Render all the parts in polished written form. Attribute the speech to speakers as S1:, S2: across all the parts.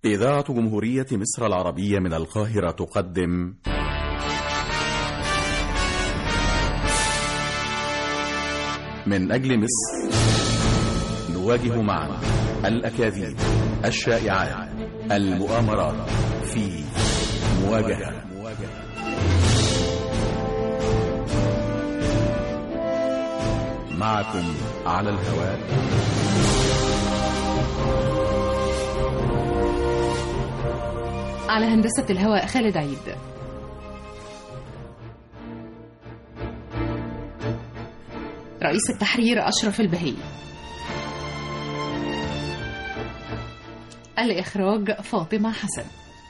S1: إذاعة جمهورية مصر العربية من القاهرة تقدم من أجل مصر، نواجه معا الأكاذيب، الشائعات، المؤامرات في مواجهة. معكم على الهواء
S2: على هندسة الهواء خالد عيد. رئيس التحرير أشرف البهي. الإخراج فاطمة حسن.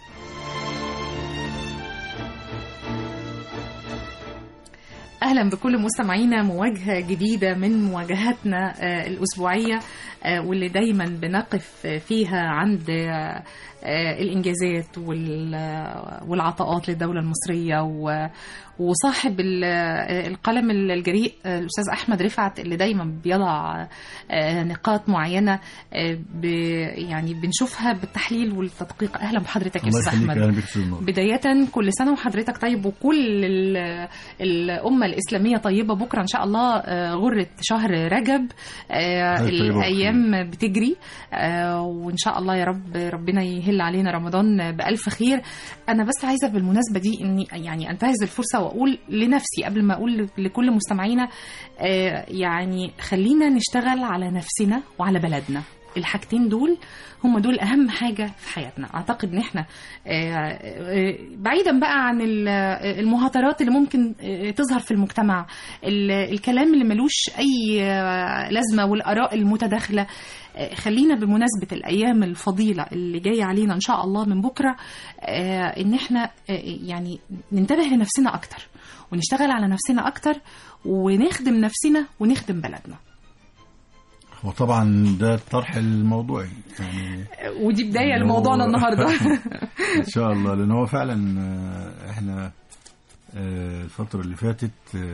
S2: أهلا بكل مستمعينا، مواجهة جديدة من مواجهاتنا الأسبوعية واللي دايما بنقف فيها عند الإنجازات والعطاءات للدولة المصرية وصاحب القلم الجريء الأستاذ أحمد رفعت اللي دايما بيضع نقاط معينة يعني بنشوفها بالتحليل والتدقيق. أهلا بحضرتك يا أستاذ أحمد. بداية كل سنة وحضرتك طيب، وكل الأمة الإسلامية طيبة. بكرة إن شاء الله غرة شهر رجب، الأيام بتجري وإن شاء الله يا رب ربنا يهل علينا رمضان بألف خير. أنا بس عايزة بالمناسبة دي إني يعني أنتهز الفرصة وأقول لنفسي قبل ما أقول لكل مستمعينا يعني خلينا نشتغل على نفسنا وعلى بلدنا. الحاجتين دول هم دول أهم حاجة في حياتنا. أعتقد إن إحنا بعيدا بقى عن المهاترات اللي ممكن تظهر في المجتمع، الكلام اللي ملوش أي لازمة والآراء المتداخلة، خلينا بمناسبة الأيام الفضيلة اللي جاية علينا إن شاء الله من بكرة إن إحنا يعني ننتبه لنفسنا أكتر ونشتغل على نفسنا أكتر ونخدم نفسنا ونخدم بلدنا.
S3: وطبعا ده الطرح الموضوعي يعني،
S2: ودي بداية لموضوعنا النهاردة
S3: إن شاء الله، لأن هو فعلا إحنا الفترة اللي فاتت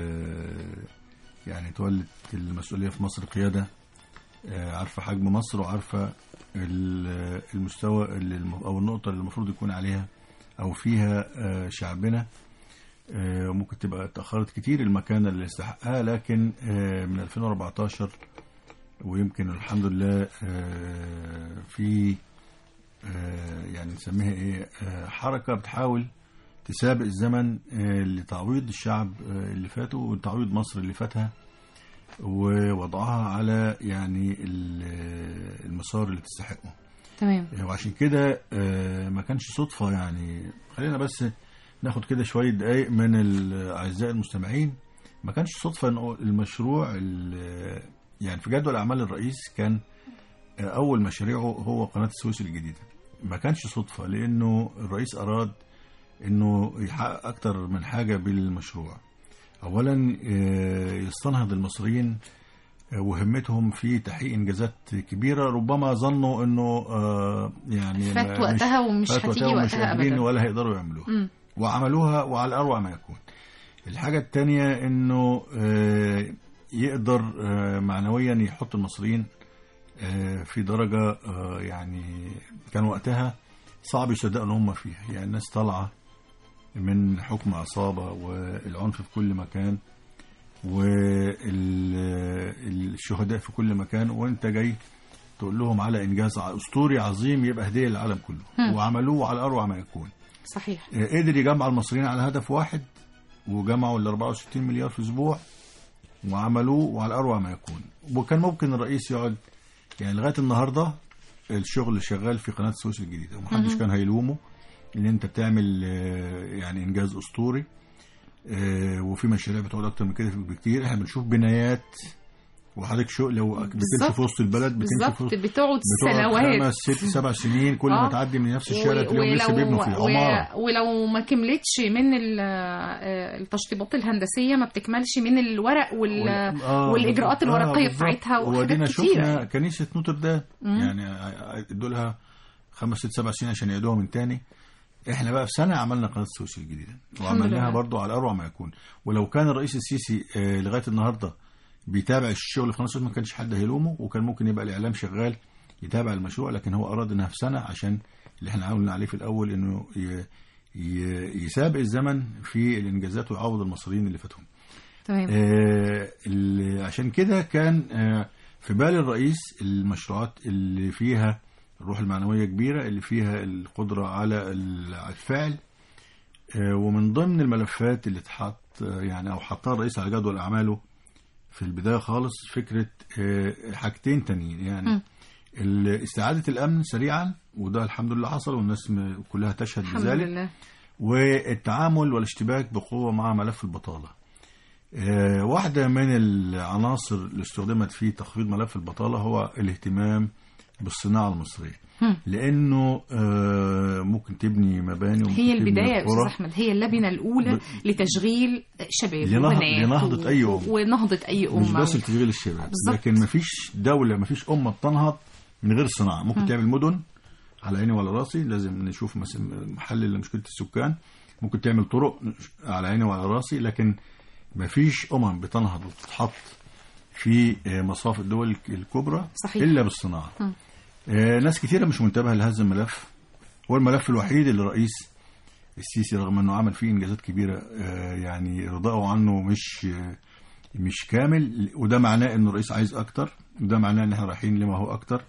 S3: يعني تولت المسؤولية في مصر قيادة عارفة حجم مصر وعارفة المستوى أو النقطة اللي المفروض يكون عليها أو فيها شعبنا. ممكن تبقى تأخرت كتير المكانة اللي يستحقها، لكن من 2014 ويمكن الحمد لله في يعني نسميها ايه حركة بتحاول تسابق الزمن لتعويض الشعب اللي فاتوا وتعويض مصر اللي فاتها ووضعها على يعني المسار اللي تستحقه.
S2: تمام.
S3: وعشان كده ما كانش صدفة يعني. خلينا بس ناخد كده شوية دقايق من الأعزاء المستمعين. ما كانش صدفة إنه المشروع يعني في جدول أعمال الرئيس كان أول مشاريعه هو قناة السويس الجديدة. ما كانش صدفة، لأنه الرئيس أراد إنه يحقق أكتر من حاجة بالمشروع. أولا يستنهض المصريين وهمتهم في تحقيق إنجازات كبيرة ربما ظنوا إنه يعني
S2: فات وقتها ومش هتيجي وقتها أبدا
S3: ولا هيقدروا يعملوها. وعملوها وعلى أروع ما يكون. الحاجة التانية إنه يقدر معنويا يحط المصريين في درجة يعني كان وقتها صعب يصدقوا ان هم فيها. يعني الناس طالعة من حكم عصابة والعنف في كل مكان والشهداء في كل مكان، وانت جاي تقول لهم على انجاز اسطوري عظيم يبقى هدية للعالم كله. وعملوه على اروع ما يكون.
S2: صحيح.
S3: قدر يجمع المصريين على هدف واحد، وجمعوا ال 64 مليار في اسبوع وعملوه وعلى أروع ما يكون. وكان ممكن الرئيس يقعد يعني لغاية النهاردة الشغل شغال في قناة السويس الجديدة ومحدش كان هيلومه ان انت بتعمل يعني انجاز اسطوري. وفي مشاريع بتقعد اكتر من كده بكتير. احنا بنشوف بنايات وحضرتك شو لو بتمشي في وسط البلد
S2: بتقعد سنوات
S3: 5 6 7 سنين كل ما تعدي من نفس الشارع تلاقيهم لسه بيبنوا فيه عمارة.
S2: ولو ما كملتش من التشطيبات الهندسية ما بتكملش من الورق والإجراءات الورقية بتاعتها
S3: وحاجات كتيرة. شفنا كنيسة نوتردام يعني ادوا لها 5 6 7 سنين عشان يعيدوها من تاني. احنا بقى في سنة عملنا قناة السويس الجديدة وعملناها برضو على أروع ما يكون. ولو كان الرئيس السيسي لغاية النهاردة بيتابع الشغل في قناة السويس ما كانش حد هيلومه، وكان ممكن يبقى الإعلام شغال يتابع المشروع، لكن هو أراد إنها في سنة عشان اللي احنا قلنا عليه في الأول، إنه يسابق الزمن في الإنجازات ويعوض المصريين اللي فاتهم.
S2: تمام.
S3: عشان كده كان في بال الرئيس المشروعات اللي فيها الروح المعنوية كبيرة، اللي فيها القدرة على الفعل. ومن ضمن الملفات اللي اتحط يعني أو حطها الرئيس على جدول أعماله في البداية خالص فكرة حاجتين تانيين، يعني استعادة الأمن سريعا، وده الحمد لله حصل والناس كلها تشهد بذلك. لله. والتعامل والاشتباك بقوة مع ملف البطالة. واحدة من العناصر اللي استخدمت في تخفيض ملف البطالة هو الاهتمام بالصناعة المصرية، لأنه ممكن تبني مباني،
S2: هي البداية يا أستاذ أحمد، هي اللبنة الأولى لتشغيل شباب
S3: لنهضة أي أمة،
S2: ونهضة أي أمة،
S3: مش بس لتشغيل الشباب. لكن مفيش دولة، مفيش أمة بتنهض من غير الصناعة. ممكن تعمل مدن على عيني وعلى راسي، لازم نشوف محل لمشكلة السكان. ممكن تعمل طرق على عيني وعلى راسي، لكن مفيش أمم بتنهض وتتحط في مصاف الدول الكبرى صحيح. إلا بالصناعة. ناس كثيرة مش منتبهة لهذا الملف. هو الملف الوحيد اللي الرئيس السيسي رغم أنه عمل فيه إنجازات كبيرة يعني رضاؤه عنه مش كامل، وده معناه أنه الرئيس عايز أكتر، وده معناه أن احنا رايحين لما هو أكتر.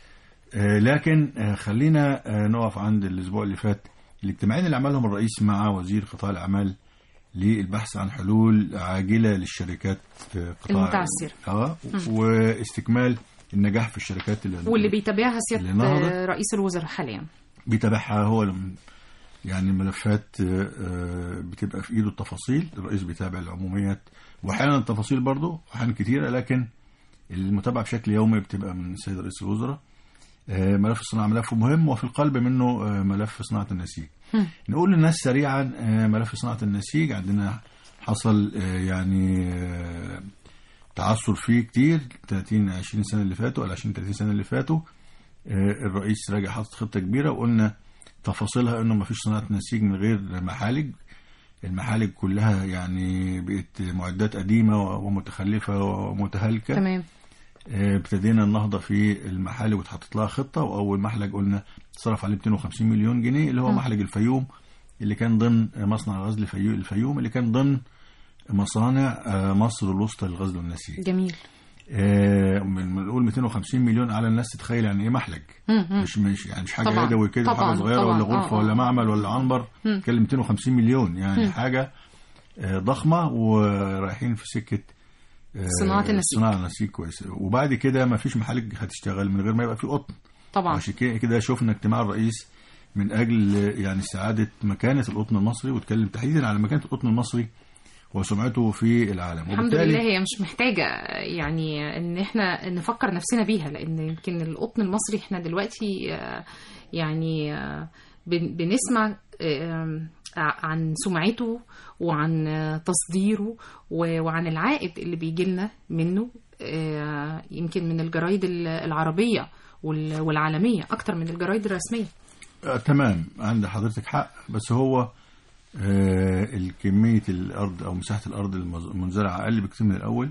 S3: لكن خلينا نقف عند الأسبوع اللي فات الاجتماعين اللي عملهم الرئيس مع وزير قطاع الأعمال للبحث عن حلول عاجلة للشركات قطاع
S2: المتعثرة
S3: واستكمال النجاح في الشركات
S2: واللي بيتابعها سيادة رئيس الوزراء حاليا.
S3: بيتابعها هو، يعني الملفات بتبقى في ايده التفاصيل، الرئيس بيتابع العموميات واحيانا التفاصيل برضه احيانا كتيرة، لكن المتابعة بشكل يومي بتبقى من السيد رئيس الوزراء. ملف الصناعة ملف مهم، وفي القلب منه ملف صناعة النسيج. نقول للناس سريعا ملف صناعة النسيج عندنا حصل يعني تعثر فيه كتير 30-20 سنة اللي فاتوا، ولا 20-30 سنة اللي فاتوا. الرئيس راجع حاطط خطة كبيرة، وقلنا تفاصيلها انه ما فيش صناعة نسيج من غير محالج. المحالج كلها يعني بقت معدات قديمة ومتخلفة ومتهالكة.
S2: تمام.
S3: ابتدينا النهضة في المحالج وتحطت لها خطة، وأول محلج قلنا صرف عليه 250 مليون جنيه اللي هو محلج الفيوم، اللي كان ضمن مصنع غزل الفيوم اللي كان ضمن مصانع مصر الوسطى للغزل والنسيج.
S2: جميل.
S3: بنقول 250 مليون على الناس تتخيل يعني ايه محلج. مش يعني مش حاجة يدوي كده، حاجة صغيرة ولا غرفة ولا معمل ولا عنبر. نتكلم 250 مليون يعني حاجة ضخمة، ورايحين في سكة
S2: صناعة
S3: النسيج كويس. وبعد كده ما فيش محالج هتشتغل من غير ما يبقى في قطن
S2: طبعا.
S3: عشان كده شفنا اجتماع الرئيس من أجل يعني استعادة مكانة القطن المصري، واتكلم تحديدا على مكانة القطن المصري وسمعته في العالم.
S2: الحمد لله هي مش محتاجة يعني ان احنا نفكر نفسنا بيها، لان يمكن القطن المصري احنا دلوقتي يعني بنسمع عن سمعته وعن تصديره وعن العائد اللي بيجيلنا منه، يمكن من الجرايد العربية والعالمية أكتر من الجرايد الرسمية.
S3: تمام، عند حضرتك حق، بس هو الكمية الأرض أو مساحة الأرض المنزرعة أقل بكثير من الأول.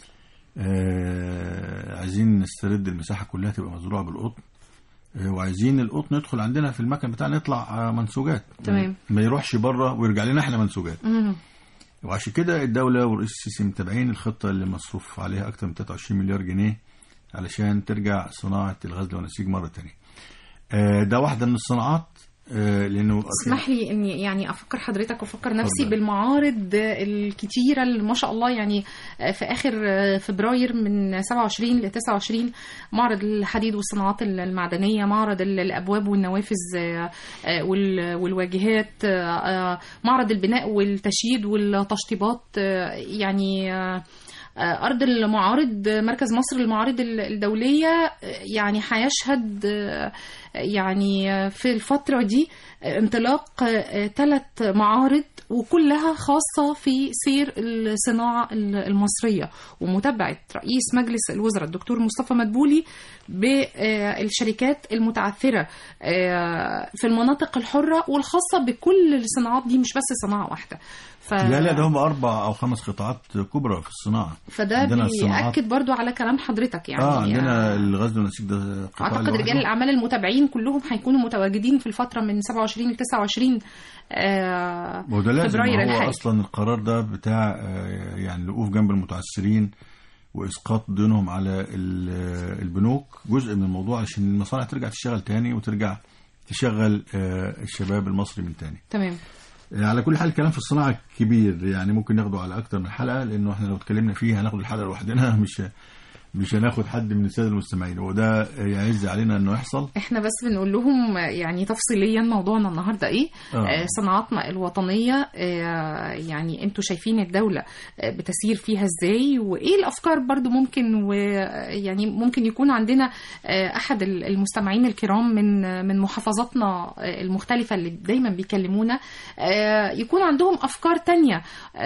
S3: عايزين نسترد المساحة كلها تبقى مزروعة بالقطن، وعايزين القطن يدخل عندنا في المكن بتاعنا يطلع منسوجات.
S2: تمام.
S3: ما يروحش بره ويرجع لنا احنا منسوجات. وعشان كده الدولة والرئيس السيسي متابعين الخطة اللي مصروف عليها أكثر من 23 مليار جنيه علشان ترجع صناعة الغزل والنسيج مرة تانية. ده واحدة من الصناعات. لأنه
S2: اسمح لي إني يعني أفكر حضرتك وأفكر نفسي بالمعارض الكتيرة اللي ما شاء الله، يعني في آخر فبراير من 27 ل 29 معرض الحديد والصناعات المعدنية، معرض الأبواب والنوافذ والواجهات، معرض البناء والتشييد والتشطيبات. يعني أرض المعارض، مركز مصر للمعارض الدولية يعني هيشهد يعني في الفترة دي انطلاق 3 معارض، وكلها خاصة في سير الصناعة المصرية ومتابعة رئيس مجلس الوزراء الدكتور مصطفى مدبولي بالشركات المتعثرة في المناطق الحرة والخاصة بكل الصناعات دي، مش بس صناعة واحدة.
S3: لا ده هم 4 أو 5 قطاعات كبرى في الصناعة.
S2: فده بيأكد برضو على كلام حضرتك يعني.
S3: عندنا الغزل والنسيج ده قطاع
S2: أعتقد رجال الأعمال المتابعين المصريين كلهم هيكونوا متواجدين في الفترة من 27 ل 29
S3: وده لازم،
S2: فبراير
S3: هو
S2: الحالي.
S3: اصلا القرار ده بتاع يعني الوقوف جنب المتعثرين واسقاط ديونهم على البنوك جزء من الموضوع، عشان المصانع ترجع تشتغل تاني وترجع تشغل الشباب المصري من تاني.
S2: تمام.
S3: على كل حال الكلام في الصناعة كبير، يعني ممكن ناخده على أكتر من حلقة، لأنه احنا لو اتكلمنا فيه هناخد الحلقة لوحدنا، مش هناخد حد من السادة المستمعين، وده يعز علينا انه يحصل.
S2: احنا بس بنقول لهم يعني تفصيليا موضوعنا النهارده ايه. صناعاتنا الوطنية، يعني انتوا شايفين الدولة بتسير فيها ازاي، وايه الافكار برضو ممكن، ويعني ممكن يكون عندنا احد المستمعين الكرام من محافظاتنا المختلفة اللي دايما بيكلمونا، يكون عندهم افكار تانية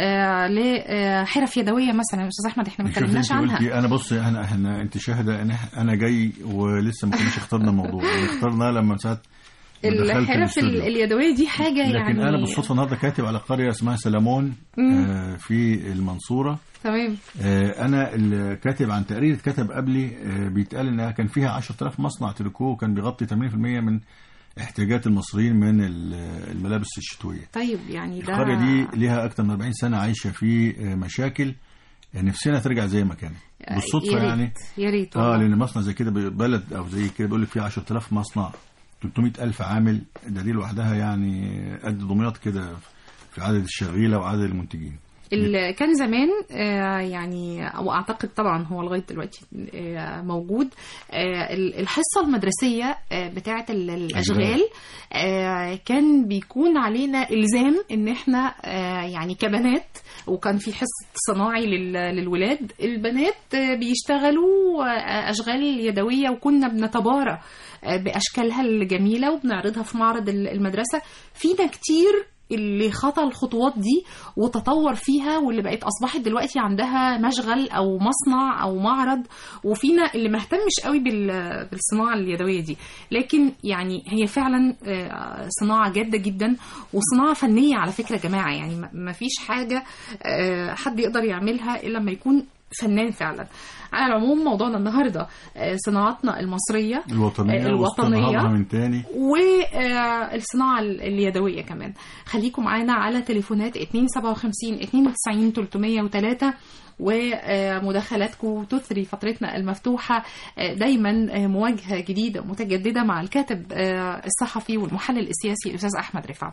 S2: لحرف يدوية مثلا. استاذ احمد احنا ما اتكلمناش عنها.
S3: انا بص، احنا انت شاهده انا جاي ولسه ما كناش اخترنا الموضوع، اخترنا لما ساعات
S2: الحرف اليدويه دي حاجه
S3: لكن
S2: يعني.
S3: لكن انا بالصدفه النهارده كاتب على قريه اسمها سلمون في المنصوره.
S2: تمام.
S3: انا اللي كاتب عن تقرير اتكتب قبلي، بيتقال انها كان فيها 10,000 مصنع تريكو، وكان بيغطي 80% من احتياجات المصريين من الملابس الشتويه.
S2: طيب يعني ده
S3: القريه دي ليها اكتر من 40 سنه عايشه في مشاكل، نفسنا ترجع زي ما كانت بالصدفه. يعني
S2: يا ريت
S3: لان مصنع زي كده بلد او زي كده بيقول لك فيه 10,000 مصنع، 300,000 عامل، ده دي لوحدها يعني قد دمياط كده في عدد الشغيله وعدد المنتجين.
S2: كان زمان يعني، او اعتقد طبعا هو لغايه دلوقتي موجود، الحصه المدرسيه بتاعه الاشغال، كان بيكون علينا الزام ان احنا يعني كبنات، وكان في حصه صناعي للولاد، البنات بيشتغلوا اشغال يدويه، وكنا بنتبارى باشكالها الجميله وبنعرضها في معرض المدرسه. فينا كتير اللي خطى الخطوات دي وتطور فيها، واللي بقت أصبحت دلوقتي عندها مشغل أو مصنع أو معرض، وفينا اللي ما اهتمش قوي بالصناعة اليدوية دي. لكن يعني هي فعلا صناعة جادة جدا، وصناعة فنية على فكرة يا جماعة. يعني ما فيش حاجة حد يقدر يعملها إلا لما يكون فنان فعلا. على العموم موضوعنا النهارده صناعاتنا المصرية الوطنية
S3: من تاني،
S2: والصناعة اليدوية كمان. خليكم معانا على تليفونات 257 92 303، ومداخلاتكم تثري فترتنا المفتوحة دايما مواجهة جديدة متجددة مع الكاتب الصحفي والمحلل السياسي الأستاذ أحمد رفعت.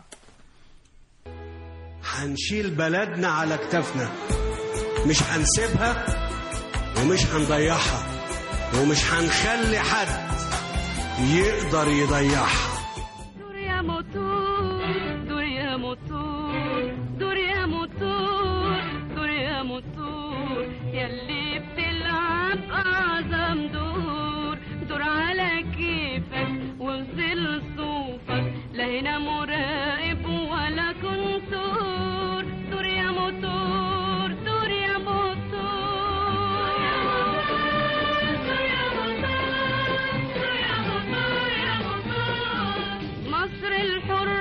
S4: هنشيل بلدنا على كتافنا، مش هنسيبها ومش هنضيعها، ومش هنخلي حد يقدر يضيعها.
S5: دور يا موتور، دور يا موتور، دور يا موتور، دور يا موتور، يلي بتلعب أعظم دور، دور على كيفك وظل صوفك، لا هنا مراقب ولا كنتور. دور يا موتور، دور يا موتور، مصر الحرة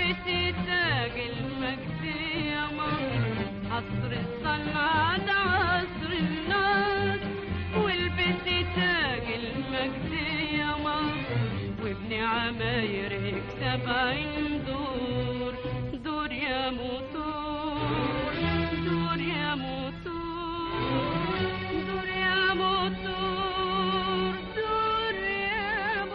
S5: والبسي تاج المجد يا مصر، عصر الصنعة ده عصر النصر، والبسي تاج المجد يا مصر، وابني عمايرك 70 دور، دور يا موتور، دور يا موتور، دور يا موتور، دور يا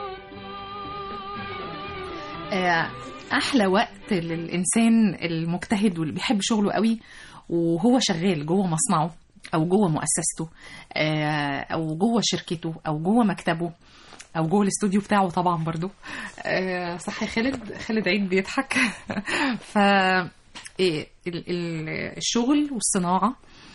S5: موتور.
S2: احلى وقت للانسان المجتهد واللي بيحب شغله قوي وهو شغال جوه مصنعه او جوه مؤسسته او جوه شركته او جوه مكتبه او جوه الاستوديو بتاعه طبعا برضو. صح يا خالد عيد بيضحك. ف الشغل والصناعة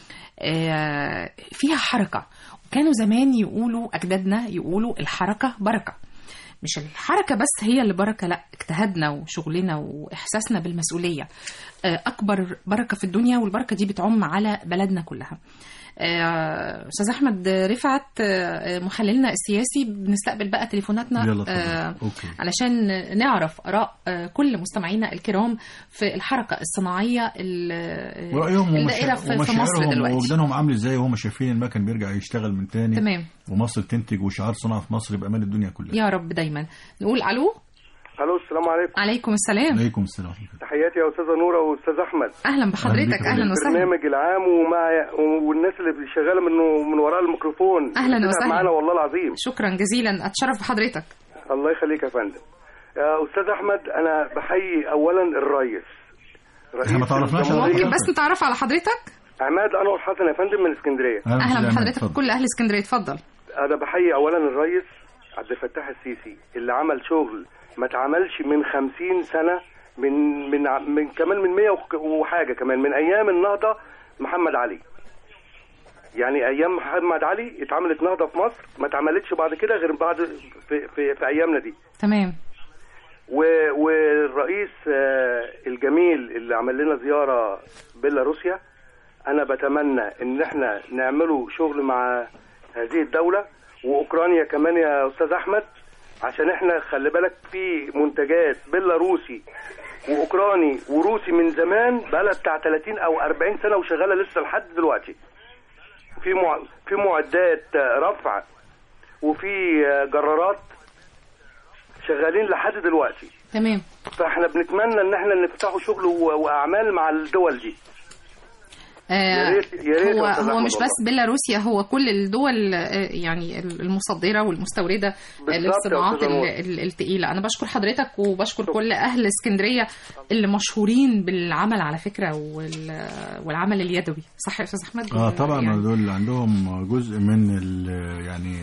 S2: فيها حركة، وكانوا زمان يقولوا أجدادنا يقولوا الحركة بركة. مش الحركة بس هي اللي بركة، لا، اجتهادنا وشغلنا وإحساسنا بالمسؤولية أكبر بركة في الدنيا، والبركة دي بتعم على بلدنا كلها. أستاذ أحمد رفعت محللنا السياسي، بنستقبل بقى تليفوناتنا علشان نعرف آراء كل مستمعينا الكرام في الحركة الصناعية
S3: ورأيهم
S2: الدائرة في مصر دلوقتي،
S3: ووجدانهم عامل ازاي وهم شايفين المكن بيرجع يشتغل من تاني.
S2: تمام.
S3: ومصر تنتج وشعار صناعة في مصر يبقى أمان الدنيا كلها
S2: يا رب. دايما نقول ألو.
S6: الو، السلام عليكم.
S2: عليكم السلام.
S3: عليكم السلام.
S6: تحياتي يا استاذه نوره واستاذ احمد.
S2: اهلا بحضرتك. اهلا وسهلا.
S6: البرنامج العام والناس اللي شغاله من وراء الميكروفون.
S2: اهلا وسهلا
S6: معانا والله العظيم.
S2: شكرا جزيلا، اتشرف بحضرتك.
S6: الله يخليك يا فندم. يا استاذ احمد، انا بحيي اولا الرئيس
S3: ما تعرفناش.
S2: ممكن بس نتعرف على حضرتك؟
S6: عماد انور حسن يا فندم من اسكندريه.
S2: اهلا بحضرتك كل اهل اسكندريه، اتفضل.
S6: انا بحيي اولا الرئيس عبد الفتاح السيسي اللي عمل شغل ما اتعملش من 50 سنة، من كمان من 100 وحاجة كمان، من أيام النهضة محمد علي. يعني أيام محمد علي اتعملت نهضة في مصر، ما اتعملتش بعد كده غير بعد في أيامنا دي.
S2: تمام.
S6: والرئيس الجميل اللي عمل لنا زيارة بيلاروسيا، أنا بتمنى إن احنا نعمله شغل مع هذه الدولة وأوكرانيا كمان يا أستاذ أحمد، عشان احنا خلي بالك في منتجات بيلاروسي واوكراني وروسي من زمان بقالها بتاع 30 او 40 سنه وشغاله لسه لحد دلوقتي. في معدات رفع وفي جرارات شغالين لحد دلوقتي.
S2: تمام.
S6: فاحنا بنتمنى ان احنا نفتحوا شغل واعمال مع الدول دي.
S2: يا ريت هو مش بس بيلاروسيا، هو كل الدول يعني المصدرة والمستوردة للصناعات الثقيلة. أنا بشكر حضرتك وبشكر كل أهل اسكندرية اللي مشهورين بالعمل على فكرة والعمل اليدوي. صح يا أستاذ أحمد؟
S3: طبعا يعني دول عندهم جزء من يعني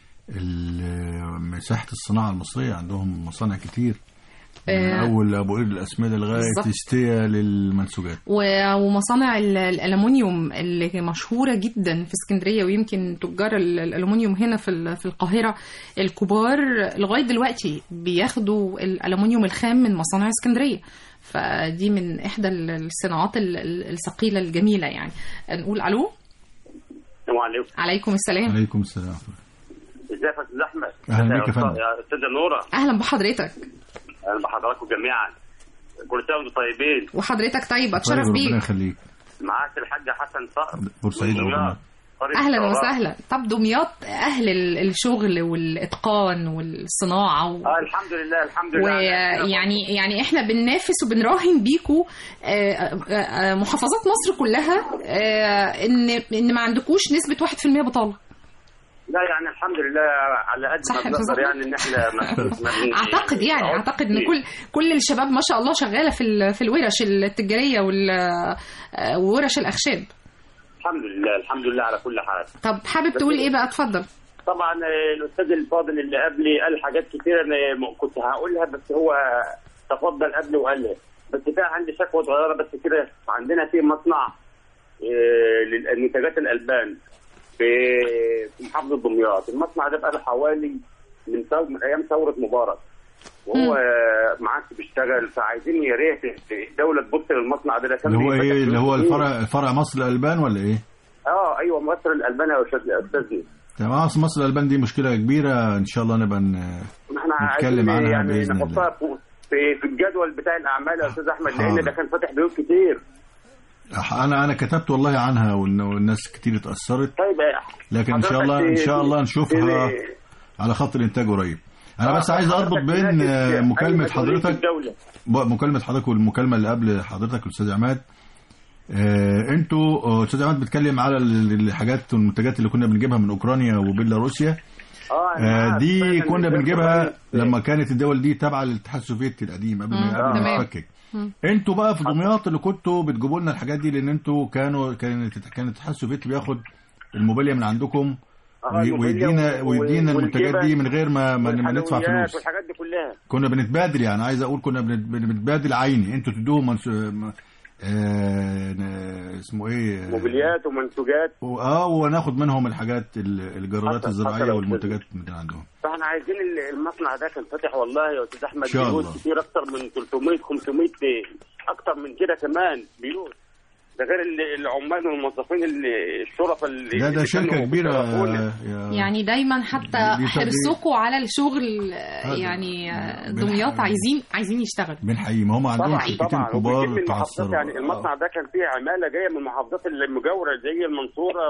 S3: مساحة الصناعة المصرية، عندهم مصانع كتير من أول أبو قير الأسمدة لغاية تستيا للمنسوجات،
S2: ومصانع الألمنيوم اللي مشهورة جدا في اسكندرية، ويمكن تجار الألمنيوم هنا في القاهرة الكبار لغاية دلوقتي بياخدوا الألمنيوم الخام من مصانع اسكندرية. فدي من إحدى الصناعات الثقيلة الجميلة يعني. نقول ألو.
S7: السلام عليكم.
S2: عليكم السلام.
S3: عليكم السلام.
S7: ازيك يا استاذ احمد؟
S3: اهلا بك يا فندم.
S7: يا استاذه نوره.
S2: اهلا بحضرتك.
S7: اهلا بحضراتكم جميعا، كل سنه وانتم طيبين.
S2: وحضرتك طيب، اتشرف بيك.
S3: ربنا يخليك.
S7: معاك الحاج حسن صقر
S3: بورسعيد.
S2: اهلا وسهلا. طب دمياط اهل الشغل والاتقان والصناعه
S7: الحمد لله الحمد لله.
S2: ويعني احنا بننافس وبنراهن بيكوا محافظات مصر كلها ان ما عندكوش نسبه 1% بطاله.
S7: لا يعني الحمد لله على قد ما نقدر، يعني ان احنا
S2: اعتقد ان كل الشباب ما شاء الله شغاله في الورش التجاريه وورش الاخشاب.
S7: الحمد لله على كل حال.
S2: طب حابب تقول ايه بقى؟ اتفضل.
S7: طبعا الاستاذ الفاضل اللي قبلي قال حاجات كتير انا كنت هقولها، بس هو تفضل قبلي وقالها. بس كده عندي شكوى صغيره بس كده. عندنا في مصنع للمنتجات الالبان في محافظه دمياط. المصنع ده بقى له حوالي من ايام ثوره مبارك وهو ما عادش بيشتغل. فعايزين يا ريت الدوله تبص للمصنع ده.
S3: اللي هو ايه؟ اللي هو الفرع مصر الالبان ولا ايه؟
S7: ايوه مصر الالبان يا استاذ.
S3: تمام. مصر الالبان دي مشكله كبيره، ان شاء الله نبقى نتكلم عنها
S7: يعني
S3: باذن الله.
S7: نحطها في في الجدول بتاع الاعمال يا استاذ احمد، لان ده كان فاتح بيوت كتير.
S3: انا كتبت والله عنها والناس كتير اتاثرت.
S7: طيب
S3: لكن ان شاء الله نشوفها على خط الانتاج قريب. انا بس عايز اربط بين مكالمه حضرتك والمكالمه اللي قبل حضرتك الاستاذ عماد. انتوا استاذ عماد بيتكلم على الحاجات والمنتجات اللي كنا بنجيبها من اوكرانيا وبيلاروسيا. دي كنا بنجيبها لما كانت الدول دي تابعه للاتحاد السوفيتي القديم قبل ما يتفكك. انتوا بقى في دمياط اللي كنتوا بتجيبوا لنا الحاجات دي، لان انتوا كان الاتحاد السوفيتي بياخد الموبيليا من عندكم ويدينا المنتجات دي من غير ما ندفع فلوس
S7: والحاجات دي كلها.
S3: كنا بنتبادل، يعني عايز اقول كنا بنتبادل عيني، انتوا تدوهم اسمه ايه
S7: موبيليات ومنتجات
S3: وناخد منهم الحاجات الجرارات الزراعيه والمنتجات من عندهم.
S7: فاحنا عايزين المصنع ده كان فاتح والله يا استاذ احمد بيوت كتير، اكتر من 300 500 اكتر من كده كمان بيوت، ده غير العمال والموظفين الشرفاء
S3: ده شركه كبيره
S2: يعني دايما حتى حرصكم على الشغل يعني دمياط عايزين يشتغلوا
S3: بنحيي. ما هم عندهم شركتين كبار
S7: تعثروا يعني. المصنع ده كان فيه عماله جايه من المحافظات المجاوره زي المنصوره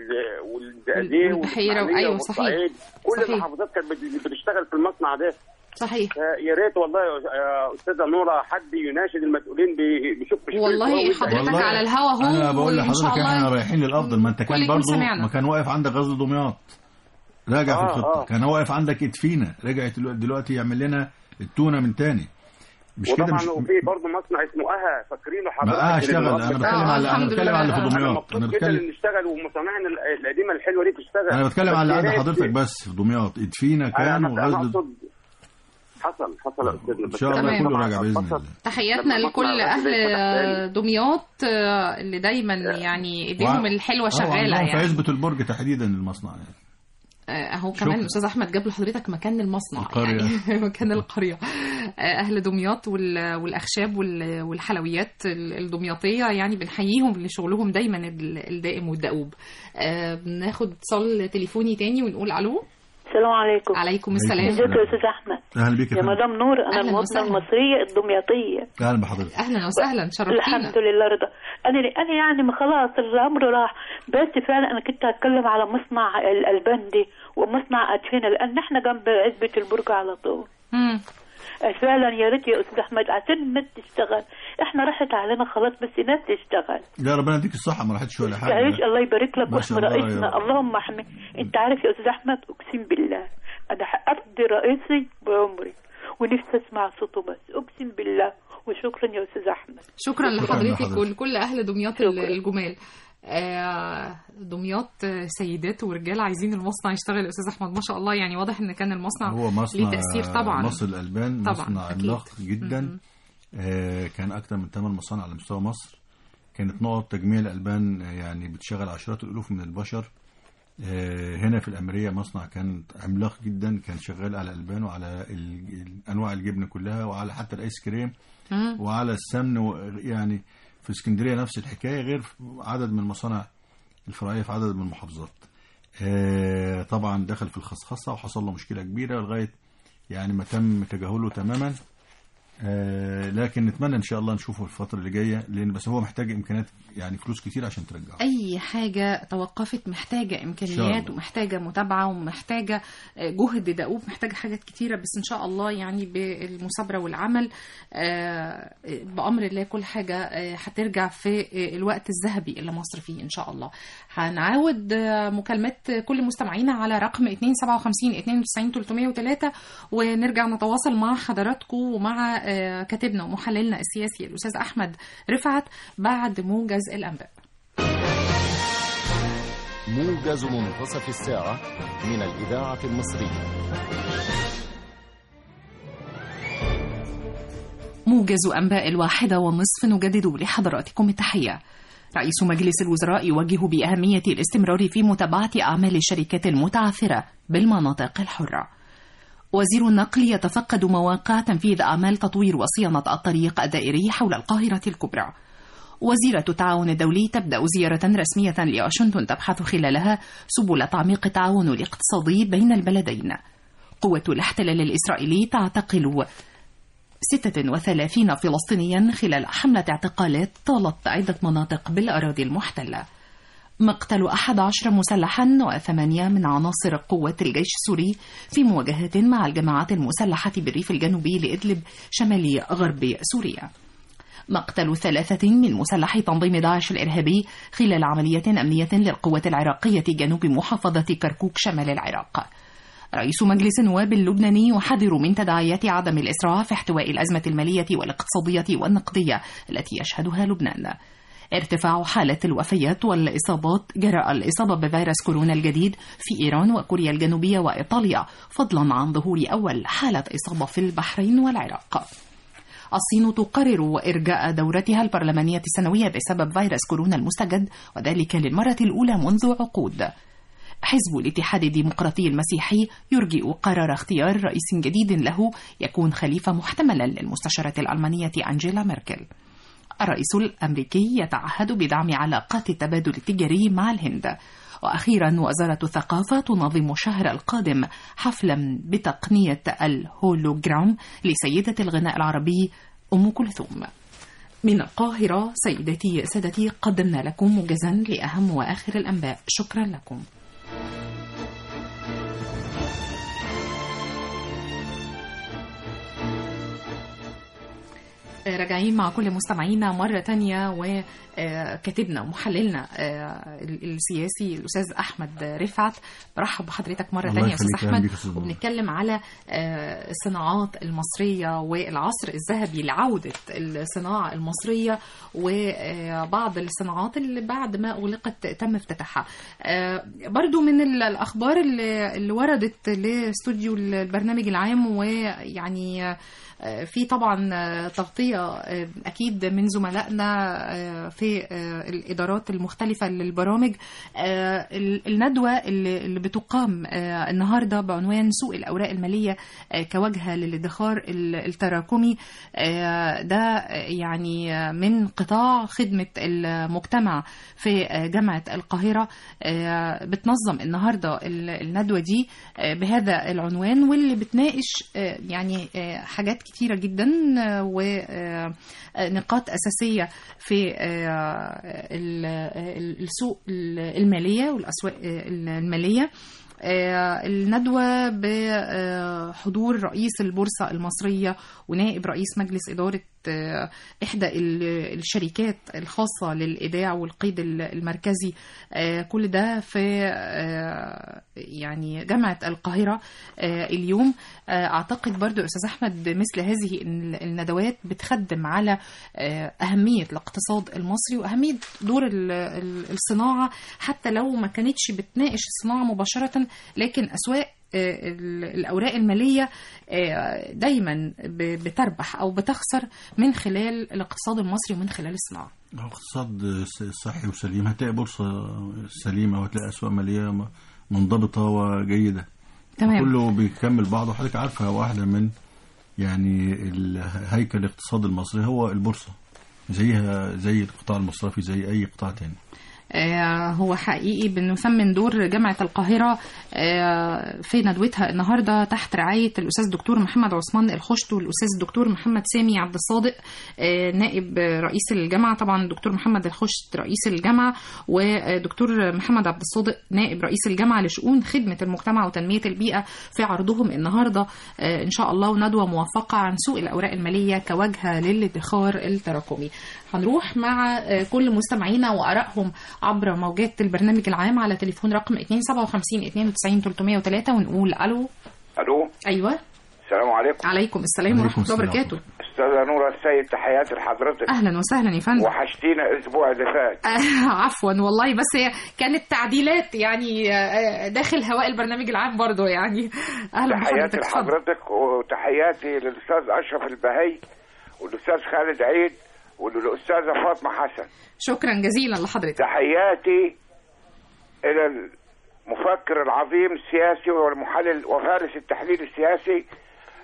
S7: والزقازيق
S2: والبحيره. ايوه صحيح،
S7: كل المحافظات كانت بتشتغل في المصنع ده.
S2: صحيح.
S7: يا ريت والله يا استاذه نوره حد يناشد المسؤولين بيشوف
S2: والله حضرتك على الهوا اهو.
S3: انا بقول لحضرتك احنا رايحين للافضل. ما انت كان برضه ما كان واقف عندك غزل دمياط راجع في الخطه. كان واقف عندك ادفينا رجعت دلوقتي يعمل لنا التونه من تاني. مش كده.
S7: وطبعا وفي برضه مصنع اسمه فاكرينه حضرتك؟
S3: اشتغل. انا بتكلم على اللي في دمياط. انا بتكلم
S7: نشتغل ومصانعنا القديمه الحلوه دي تشتغل.
S3: انا بتكلم على اللي عند حضرتك بس في دمياط. ادفينا كان وغزل
S7: حصل يا استاذنا.
S3: ان شاء الله كله راجع باذن الله.
S2: تحياتنا لكل اهل دمياط اللي دايما يعني ايديهم الحلوه شغاله يعني.
S3: في عزبة البرج تحديدا المصنع يعني.
S2: اهو كمان الاستاذ احمد جاب لحضرتك مكان المصنع
S3: القرية.
S2: يعني مكان القريه. اهل دمياط والاخشاب والحلويات الدمياطيه يعني بنحييهم لشغلهم دايما الدائم والدؤوب. بناخد اتصال تليفوني تاني ونقول الو.
S8: السلام عليكم.
S2: عليكم السلام.
S8: ازيك يا استاذ احمد؟
S3: اهلا بك
S8: يا مدام نور. انا المواطنه المصريه الدمياطيه.
S3: اهلا بحضرتك.
S2: اهلا وسهلا، شرفتينا.
S8: الحمد لله رضا. انا يعني خلاص الامر راح، بس فعلا انا كنت هتكلم على مصنع الالبندي ومصنع ادفينا، لان احنا جنب عزبه البرج على طول. فعلا يا ريت يا استاذ احمد عشان الناس تشتغل. احنا راحت علينا خلاص، بس الناس تشتغل.
S3: يا ربنا يديك الصحه. ما راحتش ولا حاجه.
S8: تعيش الله يبارك لك واحمي رئيسنا. اللهم احمي. انت عارف يا استاذ احمد اقسم بالله انا حققت رئيسي بعمري ونفسي اسمع صوته بس اقسم بالله. وشكرا يا استاذ احمد.
S2: شكرا لحضرتك ولكل اهل دمياط الجمال. دمياط سيدات ورجال عايزين المصنع يشتغل يا استاذ احمد. ما شاء الله يعني واضح ان كان المصنع
S3: هو مصنع
S2: ليه تاثير طبعا.
S3: مصر الالبان مصنع عملاق جدا. كان اكثر من 8 مصانع على مستوى مصر. كانت نقط تجميع الالبان يعني بتشغل عشرات الالوف من البشر. هنا في الأمرية مصنع كان عملاق جدا، كان شغال على الألبان وعلى أنواع الجبن كلها وعلى حتى الآيس كريم وعلى السمن. يعني في اسكندرية نفس الحكاية، غير عدد من المصانع الفرعية في عدد من المحافظات. طبعا دخل في الخصخصة وحصل له مشكلة كبيرة لغاية يعني ما تم تجاهله تماما. لكن نتمنى ان شاء الله نشوفه الفتره اللي جايه، لان بس هو محتاج امكانيات يعني فلوس كتير عشان ترجعه.
S2: اي حاجه توقفت محتاجه امكانيات ومحتاجه متابعه ومحتاجه جهد دؤوب، محتاجه حاجات كتيره. بس ان شاء الله يعني بالمثابره والعمل بامر الله كل حاجه هترجع في الوقت الذهبي اللي مصر فيه ان شاء الله. هنعاود مكالمات كل مستمعينا على رقم 257 92 303 ونرجع نتواصل مع حضراتكم ومع كاتبنا ومحللنا السياسي الأستاذ أحمد رفعت بعد موجز الأنباء.
S9: موجز منتصف الساعة من الإذاعة المصرية.
S2: موجز أنباء 1:30 نجدد لحضراتكم التحية. رئيس مجلس الوزراء يوجه بأهمية الاستمرار في متابعة أعمال الشركات المتعثرة بالمناطق الحرة. وزير النقل يتفقد مواقع تنفيذ أعمال تطوير وصيانة الطريق الدائري حول القاهرة الكبرى. وزيرة التعاون الدولي تبدأ زيارة رسمية لواشنطن تبحث خلالها سبل تعميق التعاون الاقتصادي بين البلدين. قوة الاحتلال الإسرائيلي تعتقل 36 فلسطينيا خلال حملة اعتقالات طالت عدة مناطق بالأراضي المحتلة. مقتل 11 مسلحا و8 من عناصر قوات الجيش السوري في مواجهات مع الجماعات المسلحة بالريف الجنوبي لإدلب شمالي غرب سوريا. مقتل 3 من مسلحي تنظيم داعش الإرهابي خلال عملية أمنية للقوات العراقية جنوب محافظة كركوك شمال العراق. رئيس مجلس النواب اللبناني يحذر من تداعيات عدم الإسراع في احتواء الأزمة المالية والاقتصادية والنقدية التي يشهدها لبنان. ارتفاع حالات الوفيات والإصابات جراء الإصابة بفيروس كورونا الجديد في إيران وكوريا الجنوبية وإيطاليا، فضلا عن ظهور أول حالة إصابة في البحرين والعراق. الصين تقرر إرجاء دورتها البرلمانية السنوية بسبب فيروس كورونا المستجد، وذلك للمرة الأولى منذ عقود. حزب الاتحاد الديمقراطي المسيحي يرجئ قرار اختيار رئيس جديد له يكون خليفة محتملا للمستشارة الألمانية أنجيلا ميركل. الرئيس الأمريكي يتعهد بدعم علاقات التبادل التجاري مع الهند. وأخيرا وزارة الثقافة تنظم شهر القادم حفلا بتقنية الهولوجرام لسيدة الغناء العربي أم كلثوم. من القاهرة سيدتي سادتي قدمنا لكم موجزا لأهم وآخر الأنباء. شكرا لكم. راجعين مع كل مستمعينا مرة تانية، وكاتبنا ومحللنا السياسي الأستاذ أحمد رفعت. برحب بحضرتك مرة تانية أستاذ أحمد، وبنتكلم على الصناعات المصرية والعصر الذهبي لعودة الصناعة المصرية، وبعض الصناعات اللي بعد ما أغلقت تم افتتاحها. برضو من الأخبار اللي وردت لاستوديو البرنامج العام، ويعني في طبعا تغطية أكيد من زملائنا في الإدارات المختلفة للبرامج. الندوة اللي بتقام النهاردة بعنوان سوق الأوراق المالية كوجهة للادخار التراكمي، ده يعني من قطاع خدمة المجتمع في جامعة القاهرة. بتنظم النهاردة الندوة دي بهذا العنوان، واللي بتناقش يعني حاجات كتيرة جدا ونقاط أساسية في السوق المالية والأسواق المالية. الندوة بحضور رئيس البورصة المصرية ونائب رئيس مجلس إدارة إحدى الشركات الخاصة للإيداع والقيد المركزي، كل ده في يعني جامعة القاهرة اليوم. أعتقد برضو أستاذ أحمد مثل هذه الندوات بتخدم على أهمية الاقتصاد المصري وأهمية دور الصناعة، حتى لو ما كانتش بتناقش الصناعة مباشرة، لكن أسواق الأوراق المالية دايما بتربح أو بتخسر من خلال الاقتصاد المصري ومن خلال الصناعة.
S3: اقتصاد صحي وسليم، هتلاقي بورصة سليمة وهتلاقي أسواق مالية منضبطة وجيدة. تمام. كله بيكمل بعضه. حضرتك عارفة واحدة من يعني الهيكل الاقتصاد المصري هو البورصة، زيها زي القطاع المصرفي زي أي قطاع تاني.
S2: هو حقيقي بنثمن دور جامعة القاهرة في ندوتها النهاردة تحت رعاية الأستاذ الدكتور محمد عثمان الخشت والأستاذ الدكتور محمد سامي عبد الصادق نائب رئيس الجامعة. طبعا الدكتور محمد الخشت رئيس الجامعة، ودكتور محمد عبد الصادق نائب رئيس الجامعة لشؤون خدمة المجتمع وتنمية البيئة، في عرضهم النهاردة إن شاء الله ندوة موفقة عن سوق الأوراق المالية كوجهة للادخار التراكمي. هنروح مع كل مستمعينا وآرائهم عبر موجات البرنامج العام على تليفون رقم 257 92 303 ونقول ألو.
S10: ألو.
S2: أيوة.
S10: السلام عليكم.
S2: عليكم السلام ورحمة الله وبركاته.
S10: أستاذة نورة السيد، تحياتي لحضرتك.
S2: أهلا وسهلا يا فندم.
S10: وحشتينا الأسبوع اللي فات.
S2: عفوا والله، بس كانت تعديلات يعني داخل هواء البرنامج العام برضو يعني. أهلا
S10: تحياتي لحضرتك وتحياتي للأستاذ أشرف البهي والأستاذ خالد عيد والأستاذة فاطمة حسن.
S2: شكرا جزيلا لحضرتك.
S10: تحياتي إلى المفكر العظيم السياسي والمحلل وفارس التحليل السياسي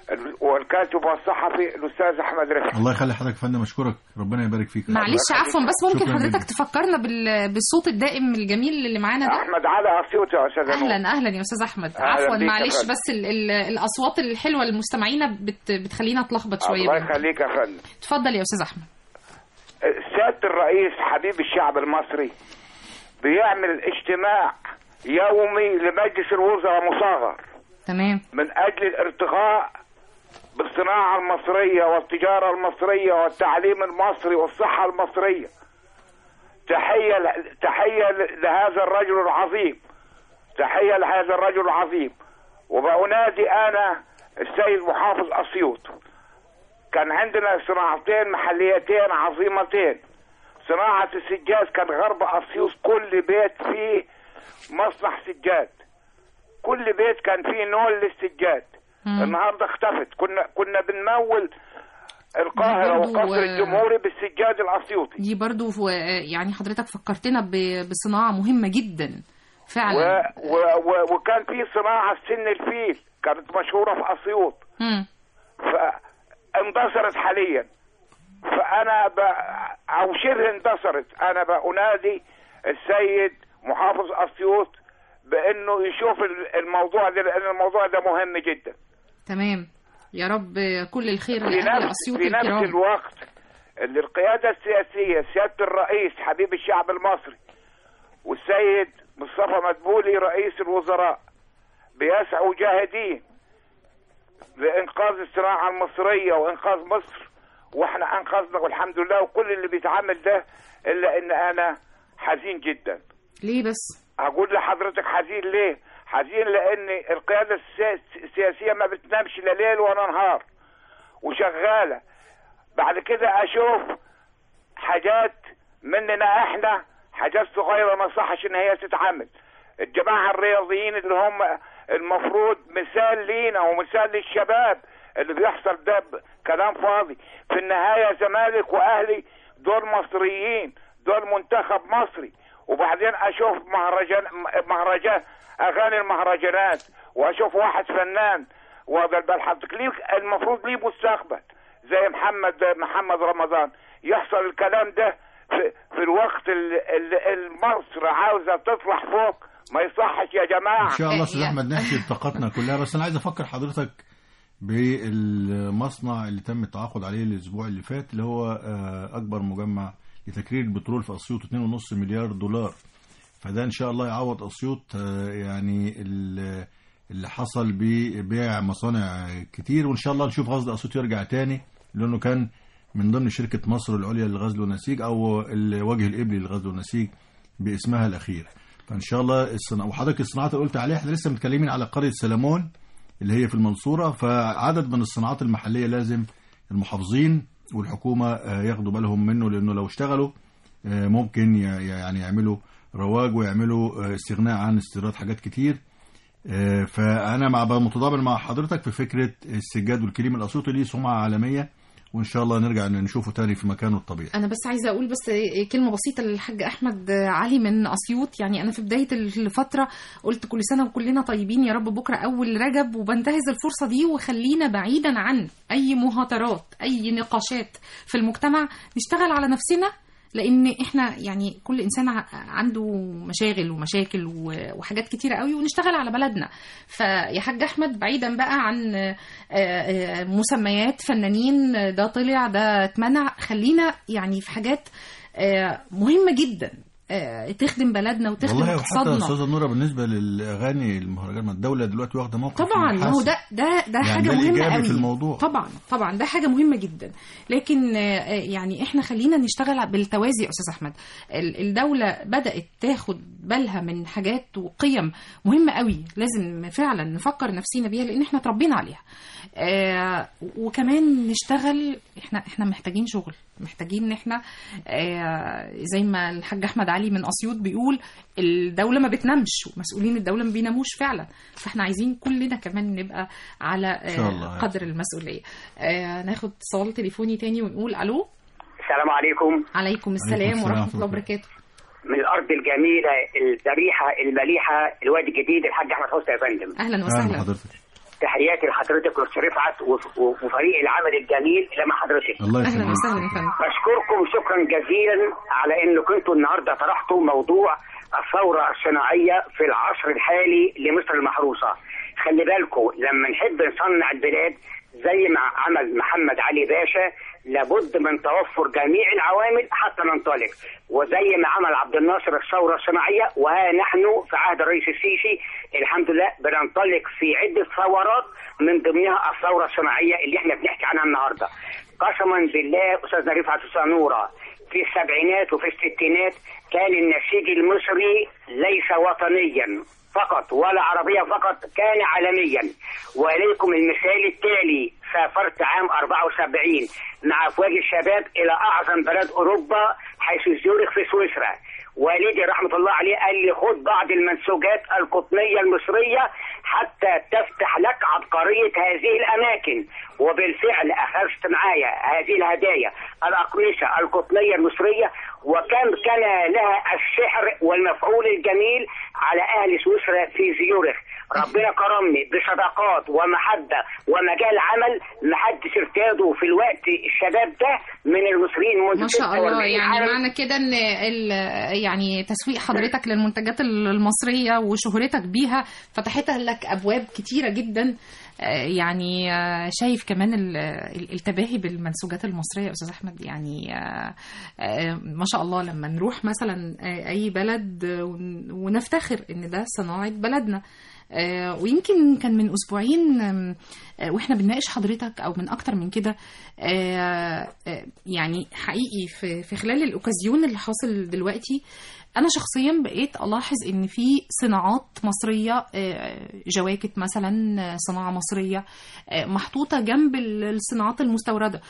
S10: والكاتب والصحفي الاستاذ احمد رفعت.
S3: الله يخلي حضرتك يا فندم، اشكرك، ربنا يبارك فيك.
S2: معلش عفوا، بس ممكن
S3: شكراً
S2: حضرتك
S3: جداً.
S2: تفكرنا بالصوت الدائم الجميل اللي معانا ده؟
S10: احمد علي اسيوط يا استاذ نور.
S2: اهلا يا استاذ احمد.
S10: أهلاً
S2: عفوا
S10: بيك يا
S2: معلش،
S10: فندم.
S2: بس الاصوات الحلوه لمستمعينا بتخلينا اتلخبط شويه.
S10: الله يخليك يا فندم.
S2: اتفضل يا استاذ احمد.
S10: سيادة الرئيس حبيب الشعب المصري بيعمل اجتماع يومي لمجلس الوزراء مصغر
S2: تمام.
S10: من اجل الارتقاء بالصناعة المصرية والتجارة المصرية والتعليم المصري والصحة المصرية. تحية لهذا الرجل العظيم، تحية لهذا الرجل العظيم. وبأنادي أنا السيد محافظ أسيوط، كان عندنا صناعتين محليتين عظيمتين. صناعة السجاد كان غرب أسيوط كل بيت فيه مصنع سجاد، كل بيت كان فيه نول للسجاد. النهارده اختفت. كنا بنمول القاهرة وقصر الجمهوري بالسجاد الأسيوطي.
S2: دي برضو يعني حضرتك فكرتنا بصناعة مهمة جدا فعلا.
S10: وكان في صناعة سن الفيل كانت مشهورة في أسيوط، فاندثرت حاليا. فأنا أو شبه اندثرت. أنا بأنادي السيد محافظ أسيوط بأنه يشوف الموضوع ده، لأن الموضوع ده مهم جدا.
S2: تمام، يا رب كل الخير لأهل أسيوط الكرام.
S10: في نفس الوقت اللي القيادة السياسية سيادة الرئيس حبيب الشعب المصري والسيد مصطفى مدبولي رئيس الوزراء بيسعوا جاهدين لإنقاذ الصناعة المصرية وإنقاذ مصر، وإحنا أنقذنا والحمد لله. وكل اللي بيتعمل ده إلا إن أنا حزين جدا.
S2: ليه بس؟
S10: هقول لحضرتك حزين ليه؟ حزين لأن القيادة السياسية ما بتنامش لا ليل ولا نهار وشغالة. بعد كده أشوف حاجات مننا إحنا، حاجات صغيرة ما صحش إن هي تتعمل. الجماعة الرياضيين اللي هم المفروض مثال لينا ومثال للشباب، اللي بيحصل ده كلام فاضي. في النهاية زمالك وأهلي دول مصريين، دول منتخب مصري. وبعدين أشوف مهرجان أغاني المهرجانات، وأشوف واحد فنان واخد بال حضرتك ليه المفروض ليه مستقبل زي محمد رمضان. يحصل الكلام ده في الوقت اللي مصر عاوزة تطلع فوق. ما يصحش يا جماعة.
S3: إن شاء الله أستاذ أحمد نحكي بطاقتنا كلها. بس أنا عايز أفكر حضرتك بالمصنع اللي تم التعاقد عليه الأسبوع اللي فات، اللي هو أكبر مجمع لتكرير البترول في أسيوط، 2.5 مليار دولار. فده إن شاء الله يعوض أسيوط يعني اللي حصل ببيع مصانع كتير. وإن شاء الله نشوف غزل أسيوط يرجع تاني، لأنه كان من ضمن شركة مصر العليا للغزل والنسيج، أو الوجه الإبلي للغزل والنسيج باسمها الأخير. فإن شاء الله وحضرتك الصناعات اللي قلت عليها، احنا لسه متكلمين على قرية سلمون اللي هي في المنصورة. فعدد من الصناعات المحلية لازم المحافظين والحكومة ياخدوا بالهم منه، لأنه لو اشتغلوا ممكن يعني يعملوا رواج ويعملوا استغناء عن استيراد حاجات كتير. فأنا متضامن مع حضرتك في فكرة السجاد والكليم الأسيوطي ليه سمعة عالمية، وإن شاء الله نرجع نشوفه تاني في مكانه الطبيعي.
S2: أنا بس عايزة أقول بس كلمة بسيطة للحاج أحمد علي من أسيوط. يعني أنا في بداية الفترة قلت كل سنة وكلنا طيبين يا رب، بكرة أول رجب، وبنتهز الفرصة دي وخلينا بعيدا عن أي مهاترات، أي نقاشات في المجتمع، نشتغل على نفسنا، لأن إحنا يعني كل إنسان عنده مشاغل ومشاكل وحاجات كتيرة قوي، ونشتغل على بلدنا. فيا حاج أحمد بعيدا بقى عن مسميات فنانين، ده طلع ده اتمنع، خلينا يعني في حاجات مهمة جدا تخدم بلدنا وتخدم اقتصادنا.
S3: وحتى استاذه نوره بالنسبه للاغاني المهرجان، الدوله دلوقتي واخده موقف
S2: طبعا. ما هو ده يعني حاجه مهمه قوي
S3: في الموضوع.
S2: طبعا ده حاجه مهمه جدا. لكن يعني احنا خلينا نشتغل بالتوازي يا استاذ احمد. الدوله بدات تاخد بالها من حاجات وقيم مهمه قوي، لازم فعلا نفكر نفسينا بيها، لان احنا اتربينا عليها. وكمان نشتغل، احنا محتاجين شغل، محتاجين ان احنا زي ما الحاج احمد علي من اسيوط بيقول الدوله ما بتنامش، ومسؤولين الدوله ما بيناموش فعلا. فاحنا عايزين كلنا كمان نبقى على قدر المسؤوليه. ناخد اتصال تليفوني تاني ونقول الو.
S11: السلام عليكم.
S2: عليكم السلام ورحمه الله وبركاته.
S11: من الارض الجميله الزريحه المليحه الوادي الجديد، الحاج احمد حسني يا فندم.
S2: اهلا وسهلا.
S11: تحياتي لحضرتك والاستاذ رفعت وفريق العمل الجميل لما حضرتك.
S3: الله
S2: اهلا
S3: يخليك.
S2: وسهلا يا فندم.
S11: بشكركم شكرا جزيلا على انكم انتوا النهارده طرحتوا موضوع الثوره الصناعيه في العصر الحالي لمصر المحروسه. خلي بالكم لما نحب نصنع البلاد زي ما عمل محمد علي باشا لابد من توفر جميع العوامل حتى ننطلق، وزي ما عمل عبد الناصر الثوره الصناعيه، وها نحن في عهد الرئيس السيسي الحمد لله بننطلق في عده ثورات من ضمنها الثوره الصناعيه اللي احنا بنحكي عنها النهارده. قسما بالله استاذنا رفعت نوره في السبعينات وفي الستينات كان النسيج المصري ليس وطنيا فقط ولا عربية فقط، كان عالميا. وإليكم المثال التالي: سافرت عام 74 مع أفواج الشباب إلى أعظم بلد أوروبا حيث زيورخ في سويسرا. والدي رحمة الله عليه قال لي خذ بعض المنسوجات القطنية المصرية حتى تفتح لك عبقرية هذه الأماكن. وبالفعل أخذت معايا هذه الهدايا الأقمشة القطنية المصرية، وكان لها السحر والمفعول الجميل على أهل سويسرا في زيورخ. ربنا كرمني بصداقات ومحبة ومجال عمل محدش ارتاده في الوقت الشباب ده من المصريين منذ
S2: ما شاء الله.
S11: 46
S2: يعني
S11: عام.
S2: معنى كده ان يعني تسويق حضرتك للمنتجات المصرية وشهرتك بيها فتحت لك ابواب كتيرة جدا. يعني شايف كمان التباهي بالمنسوجات المصرية يا أستاذ أحمد. يعني ما شاء الله لما نروح مثلا أي بلد ونفتخر إن ده صناعة بلدنا. ويمكن كان من أسبوعين وإحنا بنناقش حضرتك أو من أكتر من كده، يعني حقيقي في خلال الأوكازيون اللي حاصل دلوقتي أنا شخصيا بقيت ألاحظ إن في صناعات مصرية، جواكت مثلا صناعة مصرية محطوطة جنب الصناعات المستوردة،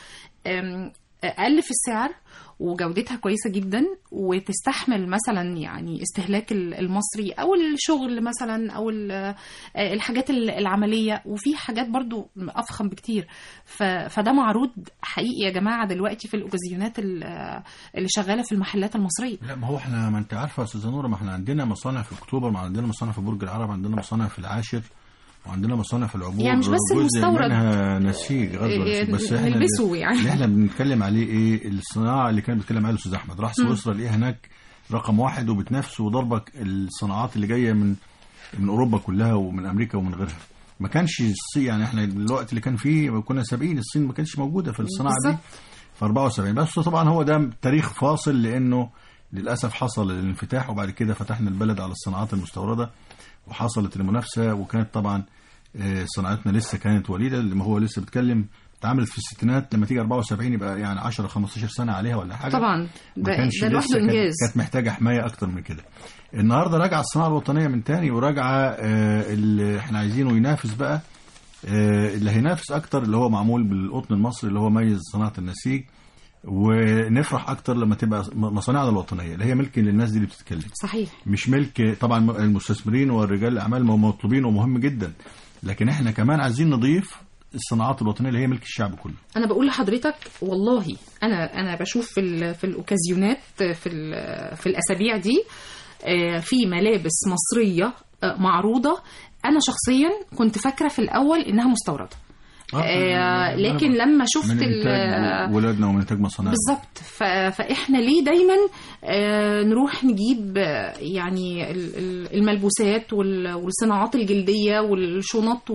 S2: أقل في السعر وجودتها كويسة جدا وتستحمل مثلا يعني استهلاك المصري أو الشغل مثلا أو الحاجات العملية، وفي حاجات برضو أفخم بكتير. فده معروض حقيقي يا جماعة دلوقتي في الأوكازيونات اللي شغالة في المحلات المصرية.
S3: لا ما هو احنا، ما انت عارفة يا أستاذة نورة، ما احنا عندنا مصانع في أكتوبر، ما عندنا مصانع في برج العرب، عندنا مصانع في العاشر، وعندنا مصانع في العبور.
S2: يعني مش بس المستورد،
S3: منها نسيج غزل، بس احنا
S2: نلبسه يعني.
S3: اللي احنا بنتكلم عليه ايه؟ الصناعه اللي كان بيتكلم عليها الاستاذ احمد، راح سويسرا لقيها هناك رقم واحد وبتنافس وضربك الصناعات اللي جايه من اوروبا كلها ومن امريكا ومن غيرها. ما كانش الصين، يعني احنا الوقت اللي كان فيه كنا سابقين الصين، ما كانتش موجوده في الصناعه دي في 74. بس طبعا هو ده تاريخ فاصل، لانه للاسف حصل الانفتاح وبعد كده فتحنا البلد على الصناعات المستورده وحصلت المنافسه، وكانت طبعا صناعتنا لسه كانت وليده، اللي ما هو لسه بتكلم اتعملت في الستينات، لما تيجي 74 يبقى يعني 10 15 سنه عليها ولا حاجه.
S2: طبعا
S3: ده
S2: لوحده انجاز.
S3: كانت محتاجه حمايه اكتر من كده. النهارده راجعه الصناعه الوطنيه من تاني، وراجعه اللي احنا عايزينه ينافس بقى، اللي هينافس اكتر اللي هو معمول بالقطن المصري اللي هو ميز صناعه النسيج. ونفرح اكتر لما تبقى مصانعنا الوطنيه اللي هي ملك للناس دي اللي بتتكلم.
S2: صحيح.
S3: مش ملك طبعا المستثمرين والرجال الاعمال مطلوبين ومهم جدا، لكن احنا كمان عايزين نضيف الصناعات الوطنيه اللي هي ملك الشعب كله.
S2: انا بقول لحضرتك والله انا بشوف في الاوكازيونات في الاسابيع دي في ملابس مصريه معروضه. انا شخصيا كنت فاكره في الاول انها مستورده، لكن لما شفت
S3: ولادنا ومن انتاج مصانع
S2: بالظبط. فاحنا ليه دايما نروح نجيب يعني الملبوسات والصناعات الجلديه والشنط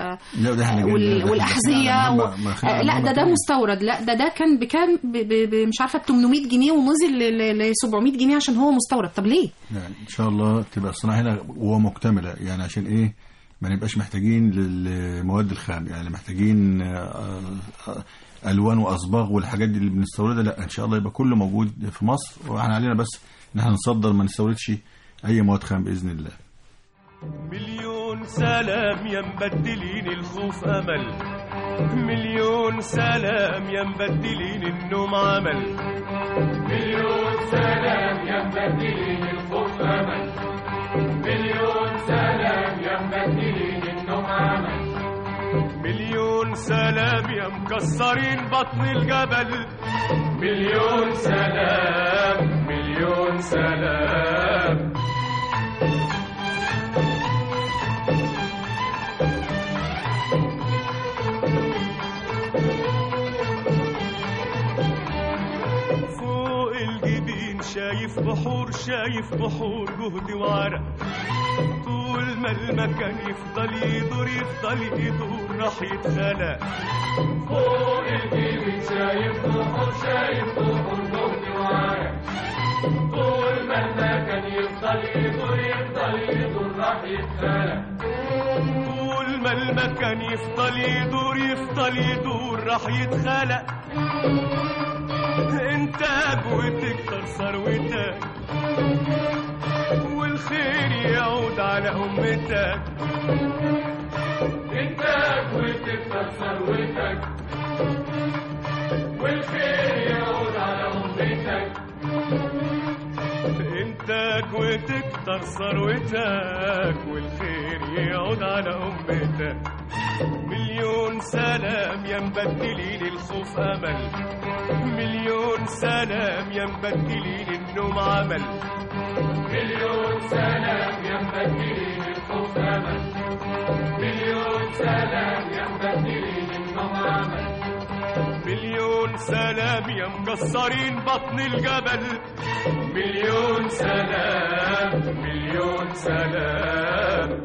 S2: والاحذيه لا ده مستورد، لا ده كان بكام مش عارفه ب 800 جنيه ونزل ل 700 جنيه عشان هو مستورد. طب ليه؟
S3: يعني ان شاء الله تبقى الصناعه هنا ومكتمله، يعني عشان ايه ما نبقاش محتاجين للمواد الخام، يعني محتاجين الوان واصباغ والحاجات دي اللي بنستوردها. لا ان شاء الله يبقى كله موجود في مصر، واحنا علينا بس ان احنا نصدر، ما نستوردش اي مواد خام باذن الله.
S12: مليون سلام يا مبدلين الخوف امل، مليون سلام يا مبدلين النوم عمل،
S13: مليون سلام يا مبدلين الخوف امل، مليون سلام يا مبدلين النوم عمل،
S12: مليون سلام يا مكسرين بطن الجبل،
S13: مليون سلام مليون سلام.
S12: الجبين شايف بحور شايف بحور جهد وعرق طول ما المكان يفضل يدور يفضل يدور راح يتخلق
S13: فوق الجبين شايف بحور شايف بحور جهد وعرق طول ما المكان يفضل يدور يفضل يدور راح يتخلق
S12: طول ما المكان يفضل يدور يفضل يدور راح يتخلق انتاج وتكتر ثروتك والخير يعود على امتك
S13: انتاج وتكتر ثروتك والخير يعود على امتك
S12: انتاج وتكتر ثروتك والخير يعود على امتك مليون سلام يا مبدلين الخوف امل مليون سلام يا مبدلين النوم عمل
S13: مليون سلام يا مبدلين الخوف امل مليون سلام يا مبدلين النوم عمل
S12: مليون سلام يا مكسرين بطن الجبل
S13: مليون سلام مليون سلام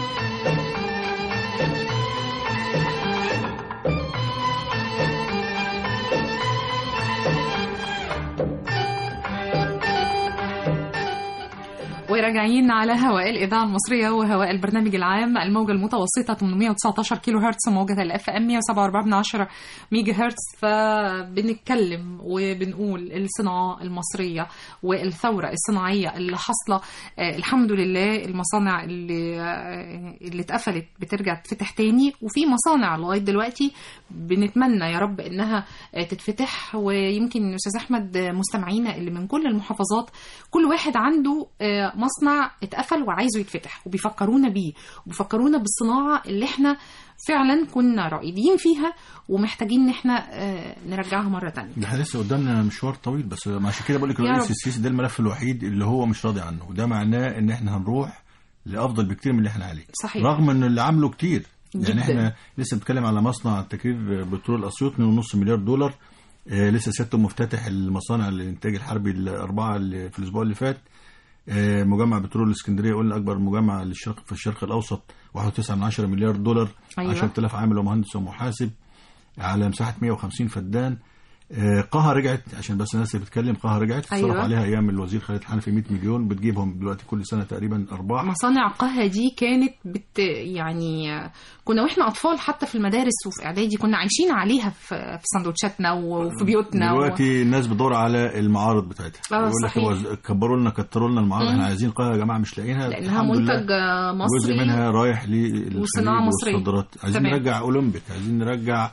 S2: وراجعين على هواء الإذاعة المصرية وهواء البرنامج العام الموجة المتوسطة 819 كيلو هرتز موجة الاف ام 107.4 ميجا هرتز. فبنتكلم وبنقول الصناعة المصرية والثورة الصناعية اللي حاصلة. الحمد لله المصانع اللي اتقفلت بترجع تفتح تاني، وفي مصانع لغاية دلوقتي بنتمنى يا رب انها تتفتح. ويمكن استاذ احمد مستمعينا اللي من كل المحافظات كل واحد عنده مصنع اتقفل وعايزه يتفتح، وبيفكرونا بيه وبيفكرونا بالصناعة اللي احنا فعلا كنا رائدين فيها ومحتاجين ان احنا نرجعها مرة تانية.
S3: احنا لسه قدامنا مشوار طويل، بس عشان كده بقول لك الرئيس السيسي ده الملف الوحيد اللي هو مش راضي عنه، وده معناه ان احنا هنروح لافضل بكتير من اللي احنا عليه.
S2: صحيح.
S3: رغم ان اللي عامله كتير
S2: جداً.
S3: يعني احنا لسه بنتكلم على مصنع تكرير بترول اسيوط $2.5 مليار. لسه سيادته مفتتح المصانع الانتاج الحربي الاربعه اللي في الاسبوع اللي فات. مجمع بترول الاسكندريه قلنا اكبر مجمع للشرق في الشرق الاوسط $1.9 مليار.
S2: أيوة.
S3: 10,000 عامل ومهندس ومحاسب على مساحه 150 فدان. قها رجعت، عشان بس الناس اللي بتتكلم، قها رجعت صرف
S2: أيوة.
S3: عليها ايام الوزير خالد حنفي 100 مليون، بتجيبهم دلوقتي كل سنه تقريبا ارباح.
S2: مصانع قها دي كانت يعني كنا واحنا اطفال حتى في المدارس وفي اعدادي كنا عايشين عليها في سندوتشاتنا وفي بيوتنا.
S3: دلوقتي الناس بتدور على المعارض بتاعتها، يقول لك كبروا لنا كتروا لنا المعارض، احنا عايزين قها يا جماعه مش لاقيينها،
S2: لانها منتج مصري،
S3: جزء منها رايح
S2: وصناعه مصريه
S3: والصادرات. عايزين نرجع اولمبيك، عايزين نرجع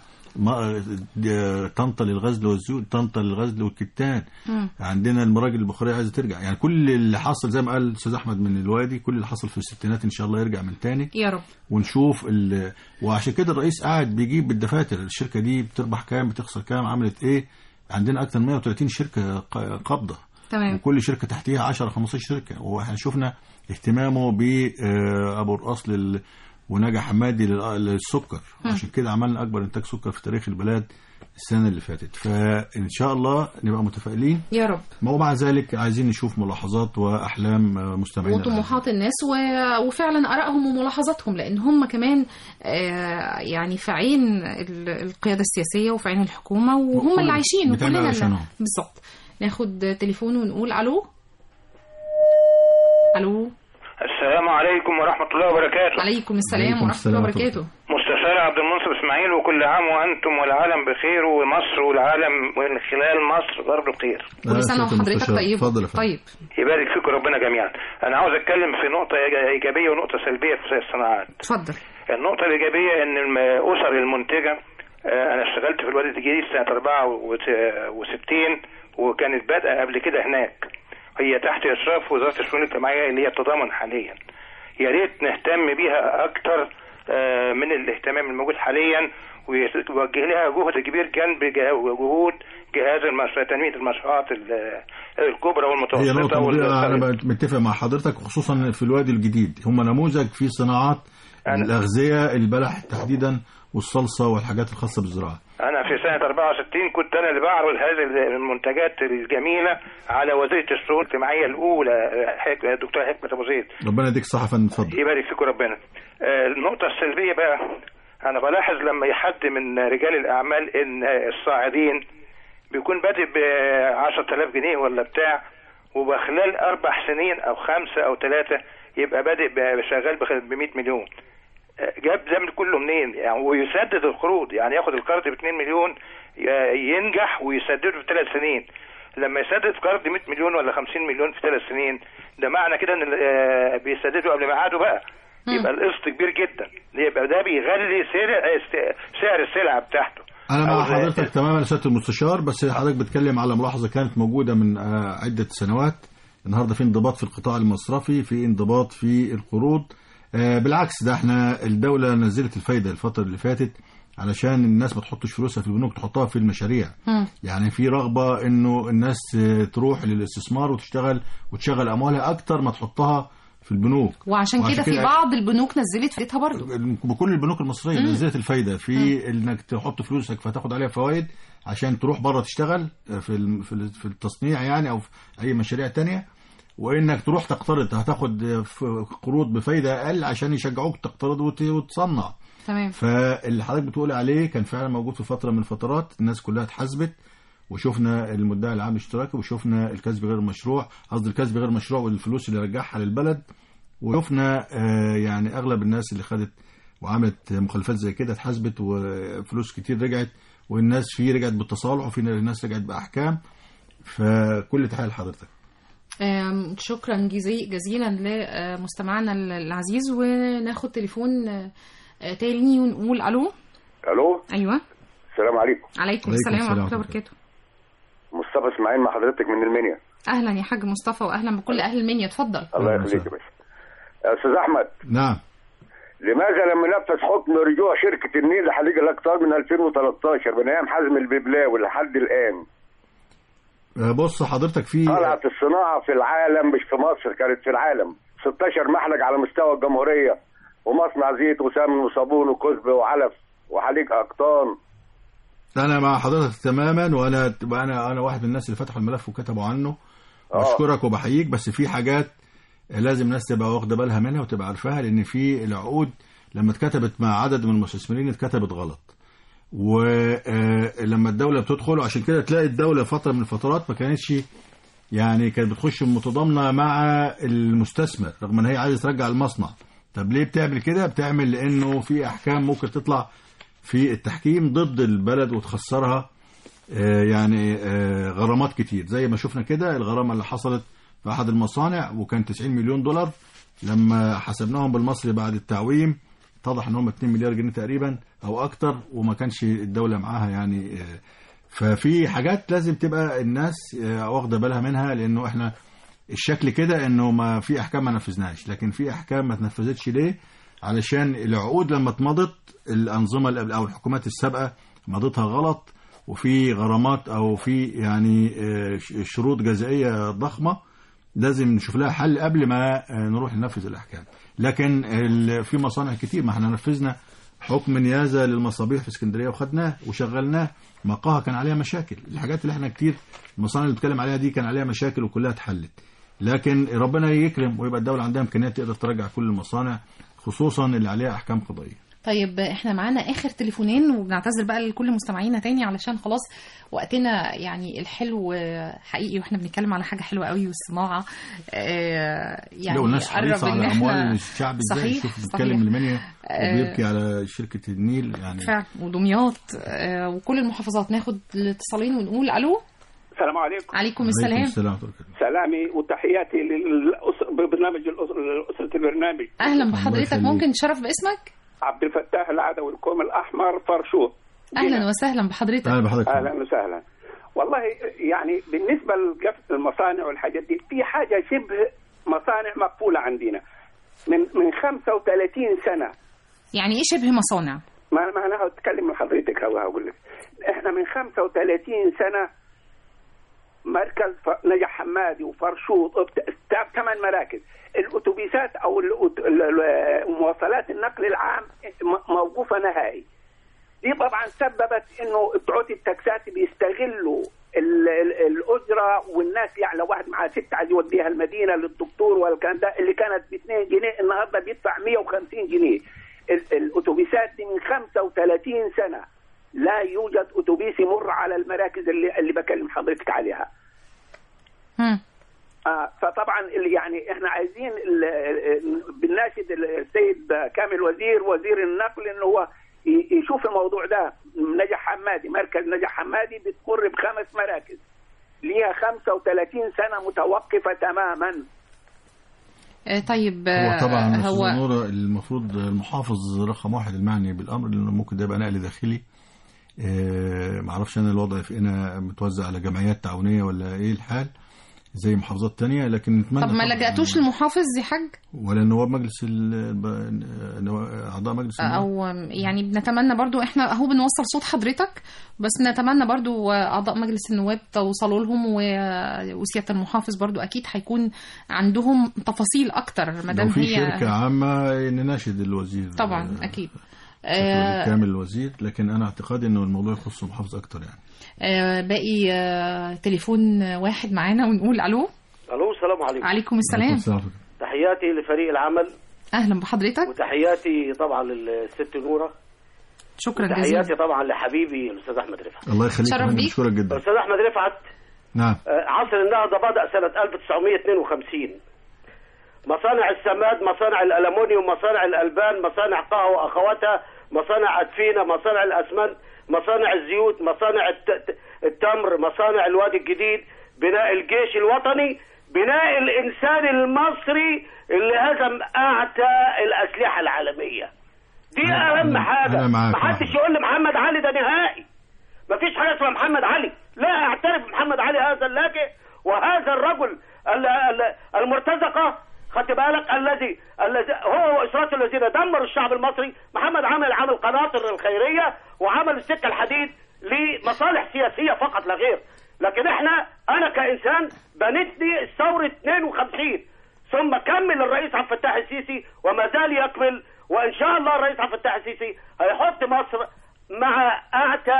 S3: طنطا للغزل والزيوت، طنطا للغزل والكتان. عندنا المراجل البخاريه عايزه ترجع. يعني كل اللي حصل زي ما قال الاستاذ احمد من الوادي، كل اللي حصل في الستينات ان شاء الله يرجع من تاني
S2: يا رب.
S3: ونشوف وعشان كده الرئيس قاعد بيجيب بالدفاتر الشركه دي بتربح كام، بتخسر كام، عملت ايه. عندنا اكتر من 130 شركه قابضه،
S2: تمام.
S3: وكل شركه تحتيها 10-15 شركه. واحنا شفنا اهتمامه بابو الاصل ونجا حمادي للسكر، عشان كده عملنا اكبر انتاج سكر في تاريخ البلاد السنه اللي فاتت. فان شاء الله نبقى متفائلين
S2: يا رب.
S3: ومع ذلك عايزين نشوف ملاحظات واحلام مستمعينا
S2: وطموحات الناس وفعلا ارائهم وملاحظاتهم، لان هم كمان يعني في عين القياده السياسيه وفي عين الحكومه، وهم اللي عايشين وكلنا بالظبط. ناخد تليفون ونقول الو. الو.
S10: السلام عليكم ورحمة الله وبركاته.
S2: عليكم السلام ورحمة الله وبركاته.
S10: مستشار عبد المنصف اسماعيل، وكل عام وأنتم والعالم بخير، ومصر والعالم من خلال مصر ضرب الخير.
S2: كل سنة وحضرتك طيب.
S3: طيب.
S10: يبارك فيكم ربنا جميعا. أنا عاوز أتكلم في نقطة إيجابية ونقطة سلبية في الصناعات.
S2: اتفضل.
S10: النقطة الإيجابية إن الأسر المنتجة، أنا اشتغلت في الوادي الجديد سنة 64 وكانت بادئة قبل كده هناك، هي تحت إشراف وزارة الشؤون الاجتماعية اللي هي التضامن حاليا. يا ريت نهتم بيها أكتر من الاهتمام الموجود حاليا، ويوجه لها جهد كبير جنب جهود جهاز تنمية المشروعات الكبرى والمتوسطة.
S3: أنا متفق مع حضرتك، خصوصا في الوادي الجديد هم نموذج في صناعات الأغذية، البلح تحديدا والصلصة والحاجات الخاصة بالزراعة.
S14: أنا في سنة 64 كنت أنا اللي بعرض هذه المنتجات الجميلة على وزيرة الشؤون الاجتماعية الأولى الدكتورة حكمة أبو زيد.
S3: ربنا يديك الصحة يا فندم، اتفضل.
S14: يبارك فيكم ربنا. النقطة السلبية بقى، أنا بلاحظ لما حد من رجال الأعمال إن الصاعدين بيكون بادئ ب 10,000 جنيه ولا بتاع، وبخلال 4 سنين أو 5 أو 3 يبقى بادئ شغال ب 100 مليون. جاب ده من كله منين يعني؟ ويسدد القروض، يعني ياخد القرض ب 2 مليون ينجح ويسدده في 3 سنين. لما يسدد قرض 100 مليون ولا 50 مليون في 3 سنين، ده معنى كده ان بيسدده قبل ميعاده بقى، يبقى القسط كبير جدا، يبقى ده بيغلي سعر السلعه بتاعته.
S3: انا مع حضرتك تماما يا سياده المستشار، بس حضرتك بتكلم على ملاحظه كانت موجوده من عده سنوات. النهارده في انضباط في القطاع المصرفي، في انضباط في القروض. بالعكس، ده احنا الدولة نزلت الفايدة الفترة اللي فاتت علشان الناس ما تحطش فلوسها في البنوك، تحطها في المشاريع. يعني في رغبة انه الناس تروح للاستثمار وتشغل اموالها اكتر ما تحطها في البنوك.
S2: وعشان كده في بعض البنوك نزلت فايدتها برضو.
S3: بكل البنوك المصرية نزلت الفايدة في انك تحط فلوسك فتاخد عليها فوائد عشان تروح بره تشتغل في التصنيع يعني، او في اي مشاريع تانية، وانك تروح تقترض هتاخد قروض بفايده اقل عشان يشجعوك تقترض وتصنع.
S2: تمام.
S3: فاللي حضرتك بتقول عليه كان فعلا موجود في فتره من الفترات، الناس كلها اتحاسبت، وشفنا المدعي العام الاشتراكي، وشفنا الكسب غير مشروع، قصدي الكسب غير مشروع والفلوس اللي رجعها للبلد، وشفنا يعني اغلب الناس اللي خدت وعملت مخالفات زي كده اتحاسبت وفلوس كتير رجعت، والناس فيه رجعت بالتصالح وفي ناس رجعت باحكام. فكل تحيه لحضرتك.
S2: شكرا جزيلا لمستمعنا العزيز، وناخد تليفون تاني ونقول الو. ايوه،
S15: السلام عليكم.
S2: عليكم السلام ورحمه الله وبركاته.
S15: مصطفى اسماعيل مع حضرتك من المنيا.
S2: اهلا يا حاج مصطفى، واهلا بكل اهل المنيا، اتفضل.
S15: الله يخليك يا باشا. استاذ احمد.
S3: نعم.
S15: لماذا لم ينفذ حكم رجوع شركه النيل لحليق الاقطار من 2013 من ايام حزم الببلاوي لحد الان؟
S3: بص حضرتك، في
S15: طلعت الصناعة في العالم مش في مصر، كانت في العالم 16 محلق على مستوى الجمهورية، ومصنع زيت وسمن وصابون وكزب وعلف وحليق أقطان.
S3: أنا مع حضرتك تماما، وأنا واحد من الناس اللي فتحوا الملف وكتبوا عنه. بشكرك وبحييك، بس في حاجات لازم الناس تبقى واخدة بالها منها وتبقى عارفاها، لأن في العقود لما اتكتبت مع عدد من المستثمرين اتكتبت غلط، ولما الدولة بتدخل، عشان كده تلاقي الدولة فترة من الفترات ما كانتش يعني كانت بتخش متضامنة مع المستثمر رغم ان هي عايزة ترجع المصنع. طب ليه بتعمل كده؟ بتعمل لانه في احكام ممكن تطلع في التحكيم ضد البلد وتخسرها يعني غرامات كتير، زي ما شفنا كده الغرامة اللي حصلت في احد المصانع وكان 90 مليون دولار، لما حسبناهم بالمصري بعد التعويم اتضح ان هم 2 مليار جنيه تقريبا او اكتر، وما كانش الدولة معاها يعني. ففي حاجات لازم تبقى الناس واخده بالها منها، لانه احنا الشكل كده انه ما في احكام ما نفذناش، لكن في احكام ما تنفذتش. ليه؟ علشان العقود لما اتمضت الانظمه او الحكومات السابقه مضتها غلط، وفي غرامات او في يعني شروط جزائيه ضخمه لازم نشوف لها حل قبل ما نروح ننفذ الاحكام. لكن في مصانع كتير ما احنا نفذنا حكم نيازه للمصابيح في اسكندريه وخدناه وشغلناه، مقاها كان عليها مشاكل. الحاجات اللي احنا كتير المصانع اللي بنتكلم عليها دي كان عليها مشاكل وكلها اتحلت، لكن ربنا يكرم ويبقى الدوله عندها امكانيات تقدر ترجع كل المصانع، خصوصا اللي عليها احكام قضائيه.
S2: طيب احنا معانا اخر تليفونين، وبنعتذر بقى لكل مستمعينا تاني علشان خلاص وقتنا يعني الحلو حقيقي، واحنا بنتكلم على حاجه حلوه قوي والصناعه يعني
S3: والناس حريصه على اموال الشعب ازاي. شوف بيتكلم المنيا وبيبكي على شركه النيل يعني
S2: فعلا، ودمياط وكل المحافظات. ناخد الاتصالين ونقول الو.
S16: السلام عليكم.
S2: عليكم السلام.
S16: سلامي وتحياتي لبرنامج لأسرة البرنامج.
S2: أهلا بحضرتك، ممكن تشرف باسمك؟
S16: عبد الفتاح العدوي، الكوم الأحمر، فرشوت.
S2: أهلا وسهلا بحضرتك.
S16: أهلا وسهلا. والله يعني بالنسبة للمصانع والحاجات دي، في حاجة شبه مصانع مقفولة عندنا من 35 سنة.
S2: يعني إيه شبه مصانع؟
S16: ما أنا هتكلم مع حضرتك هقول لك. إحنا من 35 سنة مركز نجع حمادي وفرشوط 8 مراكز. الاتوبيسات او مواصلات النقل العام موقوفه نهائي. دي طبعا سببت انه بتوع التاكسات بيستغلوا الاجره، والناس يعني لو واحد معاه 6 عايز يوديها المدينه للدكتور والكلام ده اللي كانت ب 2 جنيه النهارده بيدفع 150 جنيه. الاتوبيسات دي من 35 سنه لا يوجد اتوبيس يمر على المراكز اللي بكلم حضرتك عليها. فطبعا يعني احنا عايزين بنناشد السيد كامل وزير النقل انه هو يشوف الموضوع ده. نجع حمادي، مركز نجع حمادي بتمر ب5 مراكز ليها 35 سنه متوقفه تماما.
S2: طيب
S3: هو طبعا هو نورة المفروض المحافظ رقم 1 المعني بالامر، لانه ممكن ده يبقى نقل داخلي. معرفش انا الوضع في هنا متوزع على جمعيات تعاونيه ولا ايه الحال زي محافظات تانية، لكن نتمنى.
S2: طب ما لجأتوش للمحافظ يا حاج
S3: ولا نواب مجلس اعضاء مجلس
S2: او يعني بنتمنى برضو احنا اهو بنوصل صوت حضرتك، بس نتمنى برضو اعضاء مجلس النواب توصلوا لهم، وسيادة المحافظ برضو اكيد هيكون عندهم تفاصيل اكتر ما دام
S3: في
S2: هي
S3: شركة عامة نناشد الوزير
S2: طبعا اكيد
S3: كامل الوزير، لكن انا اعتقادي انه الموضوع يخص المحافظ اكتر يعني.
S2: باقي تليفون واحد معانا ونقول الو.
S17: السلام عليكم.
S2: عليكم السلام.
S17: تحياتي لفريق العمل.
S2: اهلا بحضرتك.
S17: وتحياتي طبعا للست نوره.
S2: شكرا جزيلا.
S17: تحياتي طبعا لحبيبي الاستاذ احمد رفعت.
S3: الله يخليك.
S2: شرف بيك.
S3: مشكورك جدا
S17: الاستاذ احمد رفعت.
S3: نعم.
S17: عصر النهضه بدا سنه 1952. مصانع السماد، مصانع الالومنيوم، مصانع الالبان، مصانع قهوه اخواتها، مصانع ادفينه، مصانع الاسمنت، مصانع الزيوت، مصانع التمر، مصانع الوادي الجديد، بناء الجيش الوطني، بناء الانسان المصري اللي هزم اعتى الاسلحه العالميه. دي اهم حاجه. محدش يقول لي محمد علي ده نهائي. مفيش حاجه اسمها محمد علي. لا اعترف محمد علي هذا اللاجئ وهذا الرجل المرتزقه، خدت بالك، الذي هو واسرته الذين دمروا الشعب المصري. محمد عمل قناطر الخيريه وعمل السكه الحديد لمصالح سياسيه فقط لا غير. لكن انا كانسان بنتني ثوره 52 ثم كمل الرئيس عبد الفتاح السيسي وما زال يكمل، وان شاء الله الرئيس عبد الفتاح السيسي هيحط مصر مع اعتى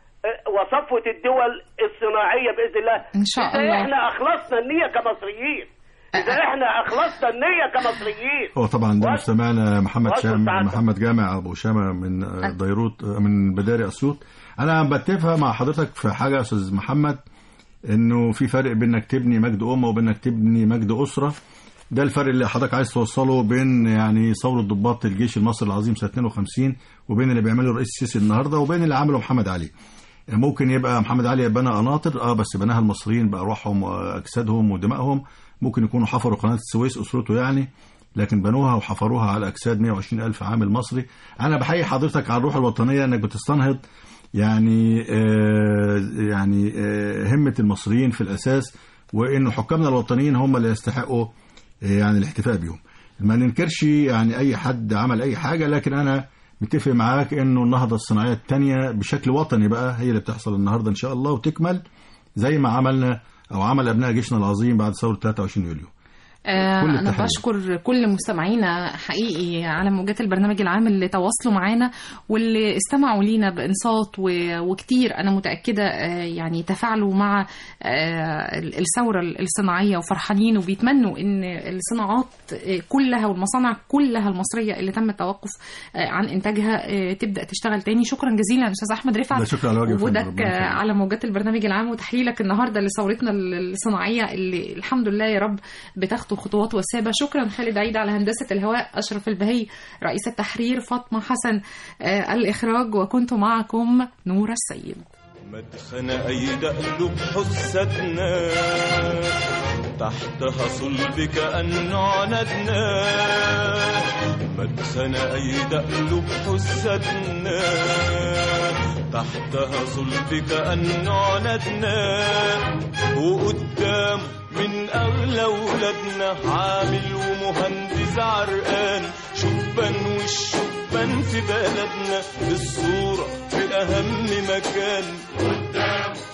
S17: وصفوه الدول الصناعيه باذن الله.
S2: ان شاء الله.
S17: اذا احنا اخلصنا النية كمصريين، إذا إحنا أخلصنا النية كمصريين.
S3: هو طبعا ده مستمعنا محمد جامع أبو شامة من ديروت من بداري أسيوط. أنا بتفق مع حضرتك في حاجة يا أستاذ محمد، إنه في فرق بين إنك تبني مجد أمة وبين إنك تبني مجد أسرة. ده الفرق اللي حضرتك عايز توصله بين يعني ثورة ضباط الجيش المصري العظيم سنة 52 وبين اللي بيعمله الرئيس السيسي النهارده وبين اللي عمله محمد علي. ممكن يبقى محمد علي بنى قناطر بس بناها المصريين بأرواحهم وأجسادهم ودمائهم. ممكن يكونوا حفروا قناة السويس أسرته يعني، لكن بنوها وحفروها على أجساد 120,000 عامل مصري. أنا بحيي حضرتك على الروح الوطنية إنك بتستنهض يعني همة المصريين في الأساس، وإنه حكامنا الوطنيين هم اللي يستحقوا يعني الاحتفاء بيهم. ما ننكرش يعني أي حد عمل أي حاجة، لكن أنا متفق معاك إنه النهضة الصناعية التانية بشكل وطني بقى هي اللي بتحصل النهاردة إن شاء الله، وتكمل زي ما عملنا أو عمل أبناء جيشنا العظيم بعد ثورة 23 يوليو.
S2: أنا بشكر كل مستمعينا حقيقي على موجات البرنامج العام اللي تواصلوا معانا واللي استمعوا لينا بإنصات، وكتير أنا متأكدة يعني تفاعلوا مع الثورة الصناعية وفرحانين وبيتمنوا إن الصناعات كلها والمصانع كلها المصرية اللي تم التوقف عن إنتاجها تبدأ تشتغل تاني. شكرا جزيلا أستاذ أحمد رفعت وجودك على موجات البرنامج العام وتحليلك النهاردة لثورتنا الصناعية اللي الحمد لله يا رب بتاخدوا خطوات وثابة. شكرا خالد عيد على هندسة الهواء، أشرف البهي رئيس التحرير، فاطمة حسن الإخراج، وكنت معكم نورة السيد.
S12: مدخن أيد قلوب حستنا تحتها صلب كأنه عندنا، مدخن أيد قلوب حستنا تحتها صلب كأنه عندنا، وقدام من أغلى ولادنا عامل ومهندس عرقان، شبان والشبان في بلدنا بالصورة في أهم مكان، قدام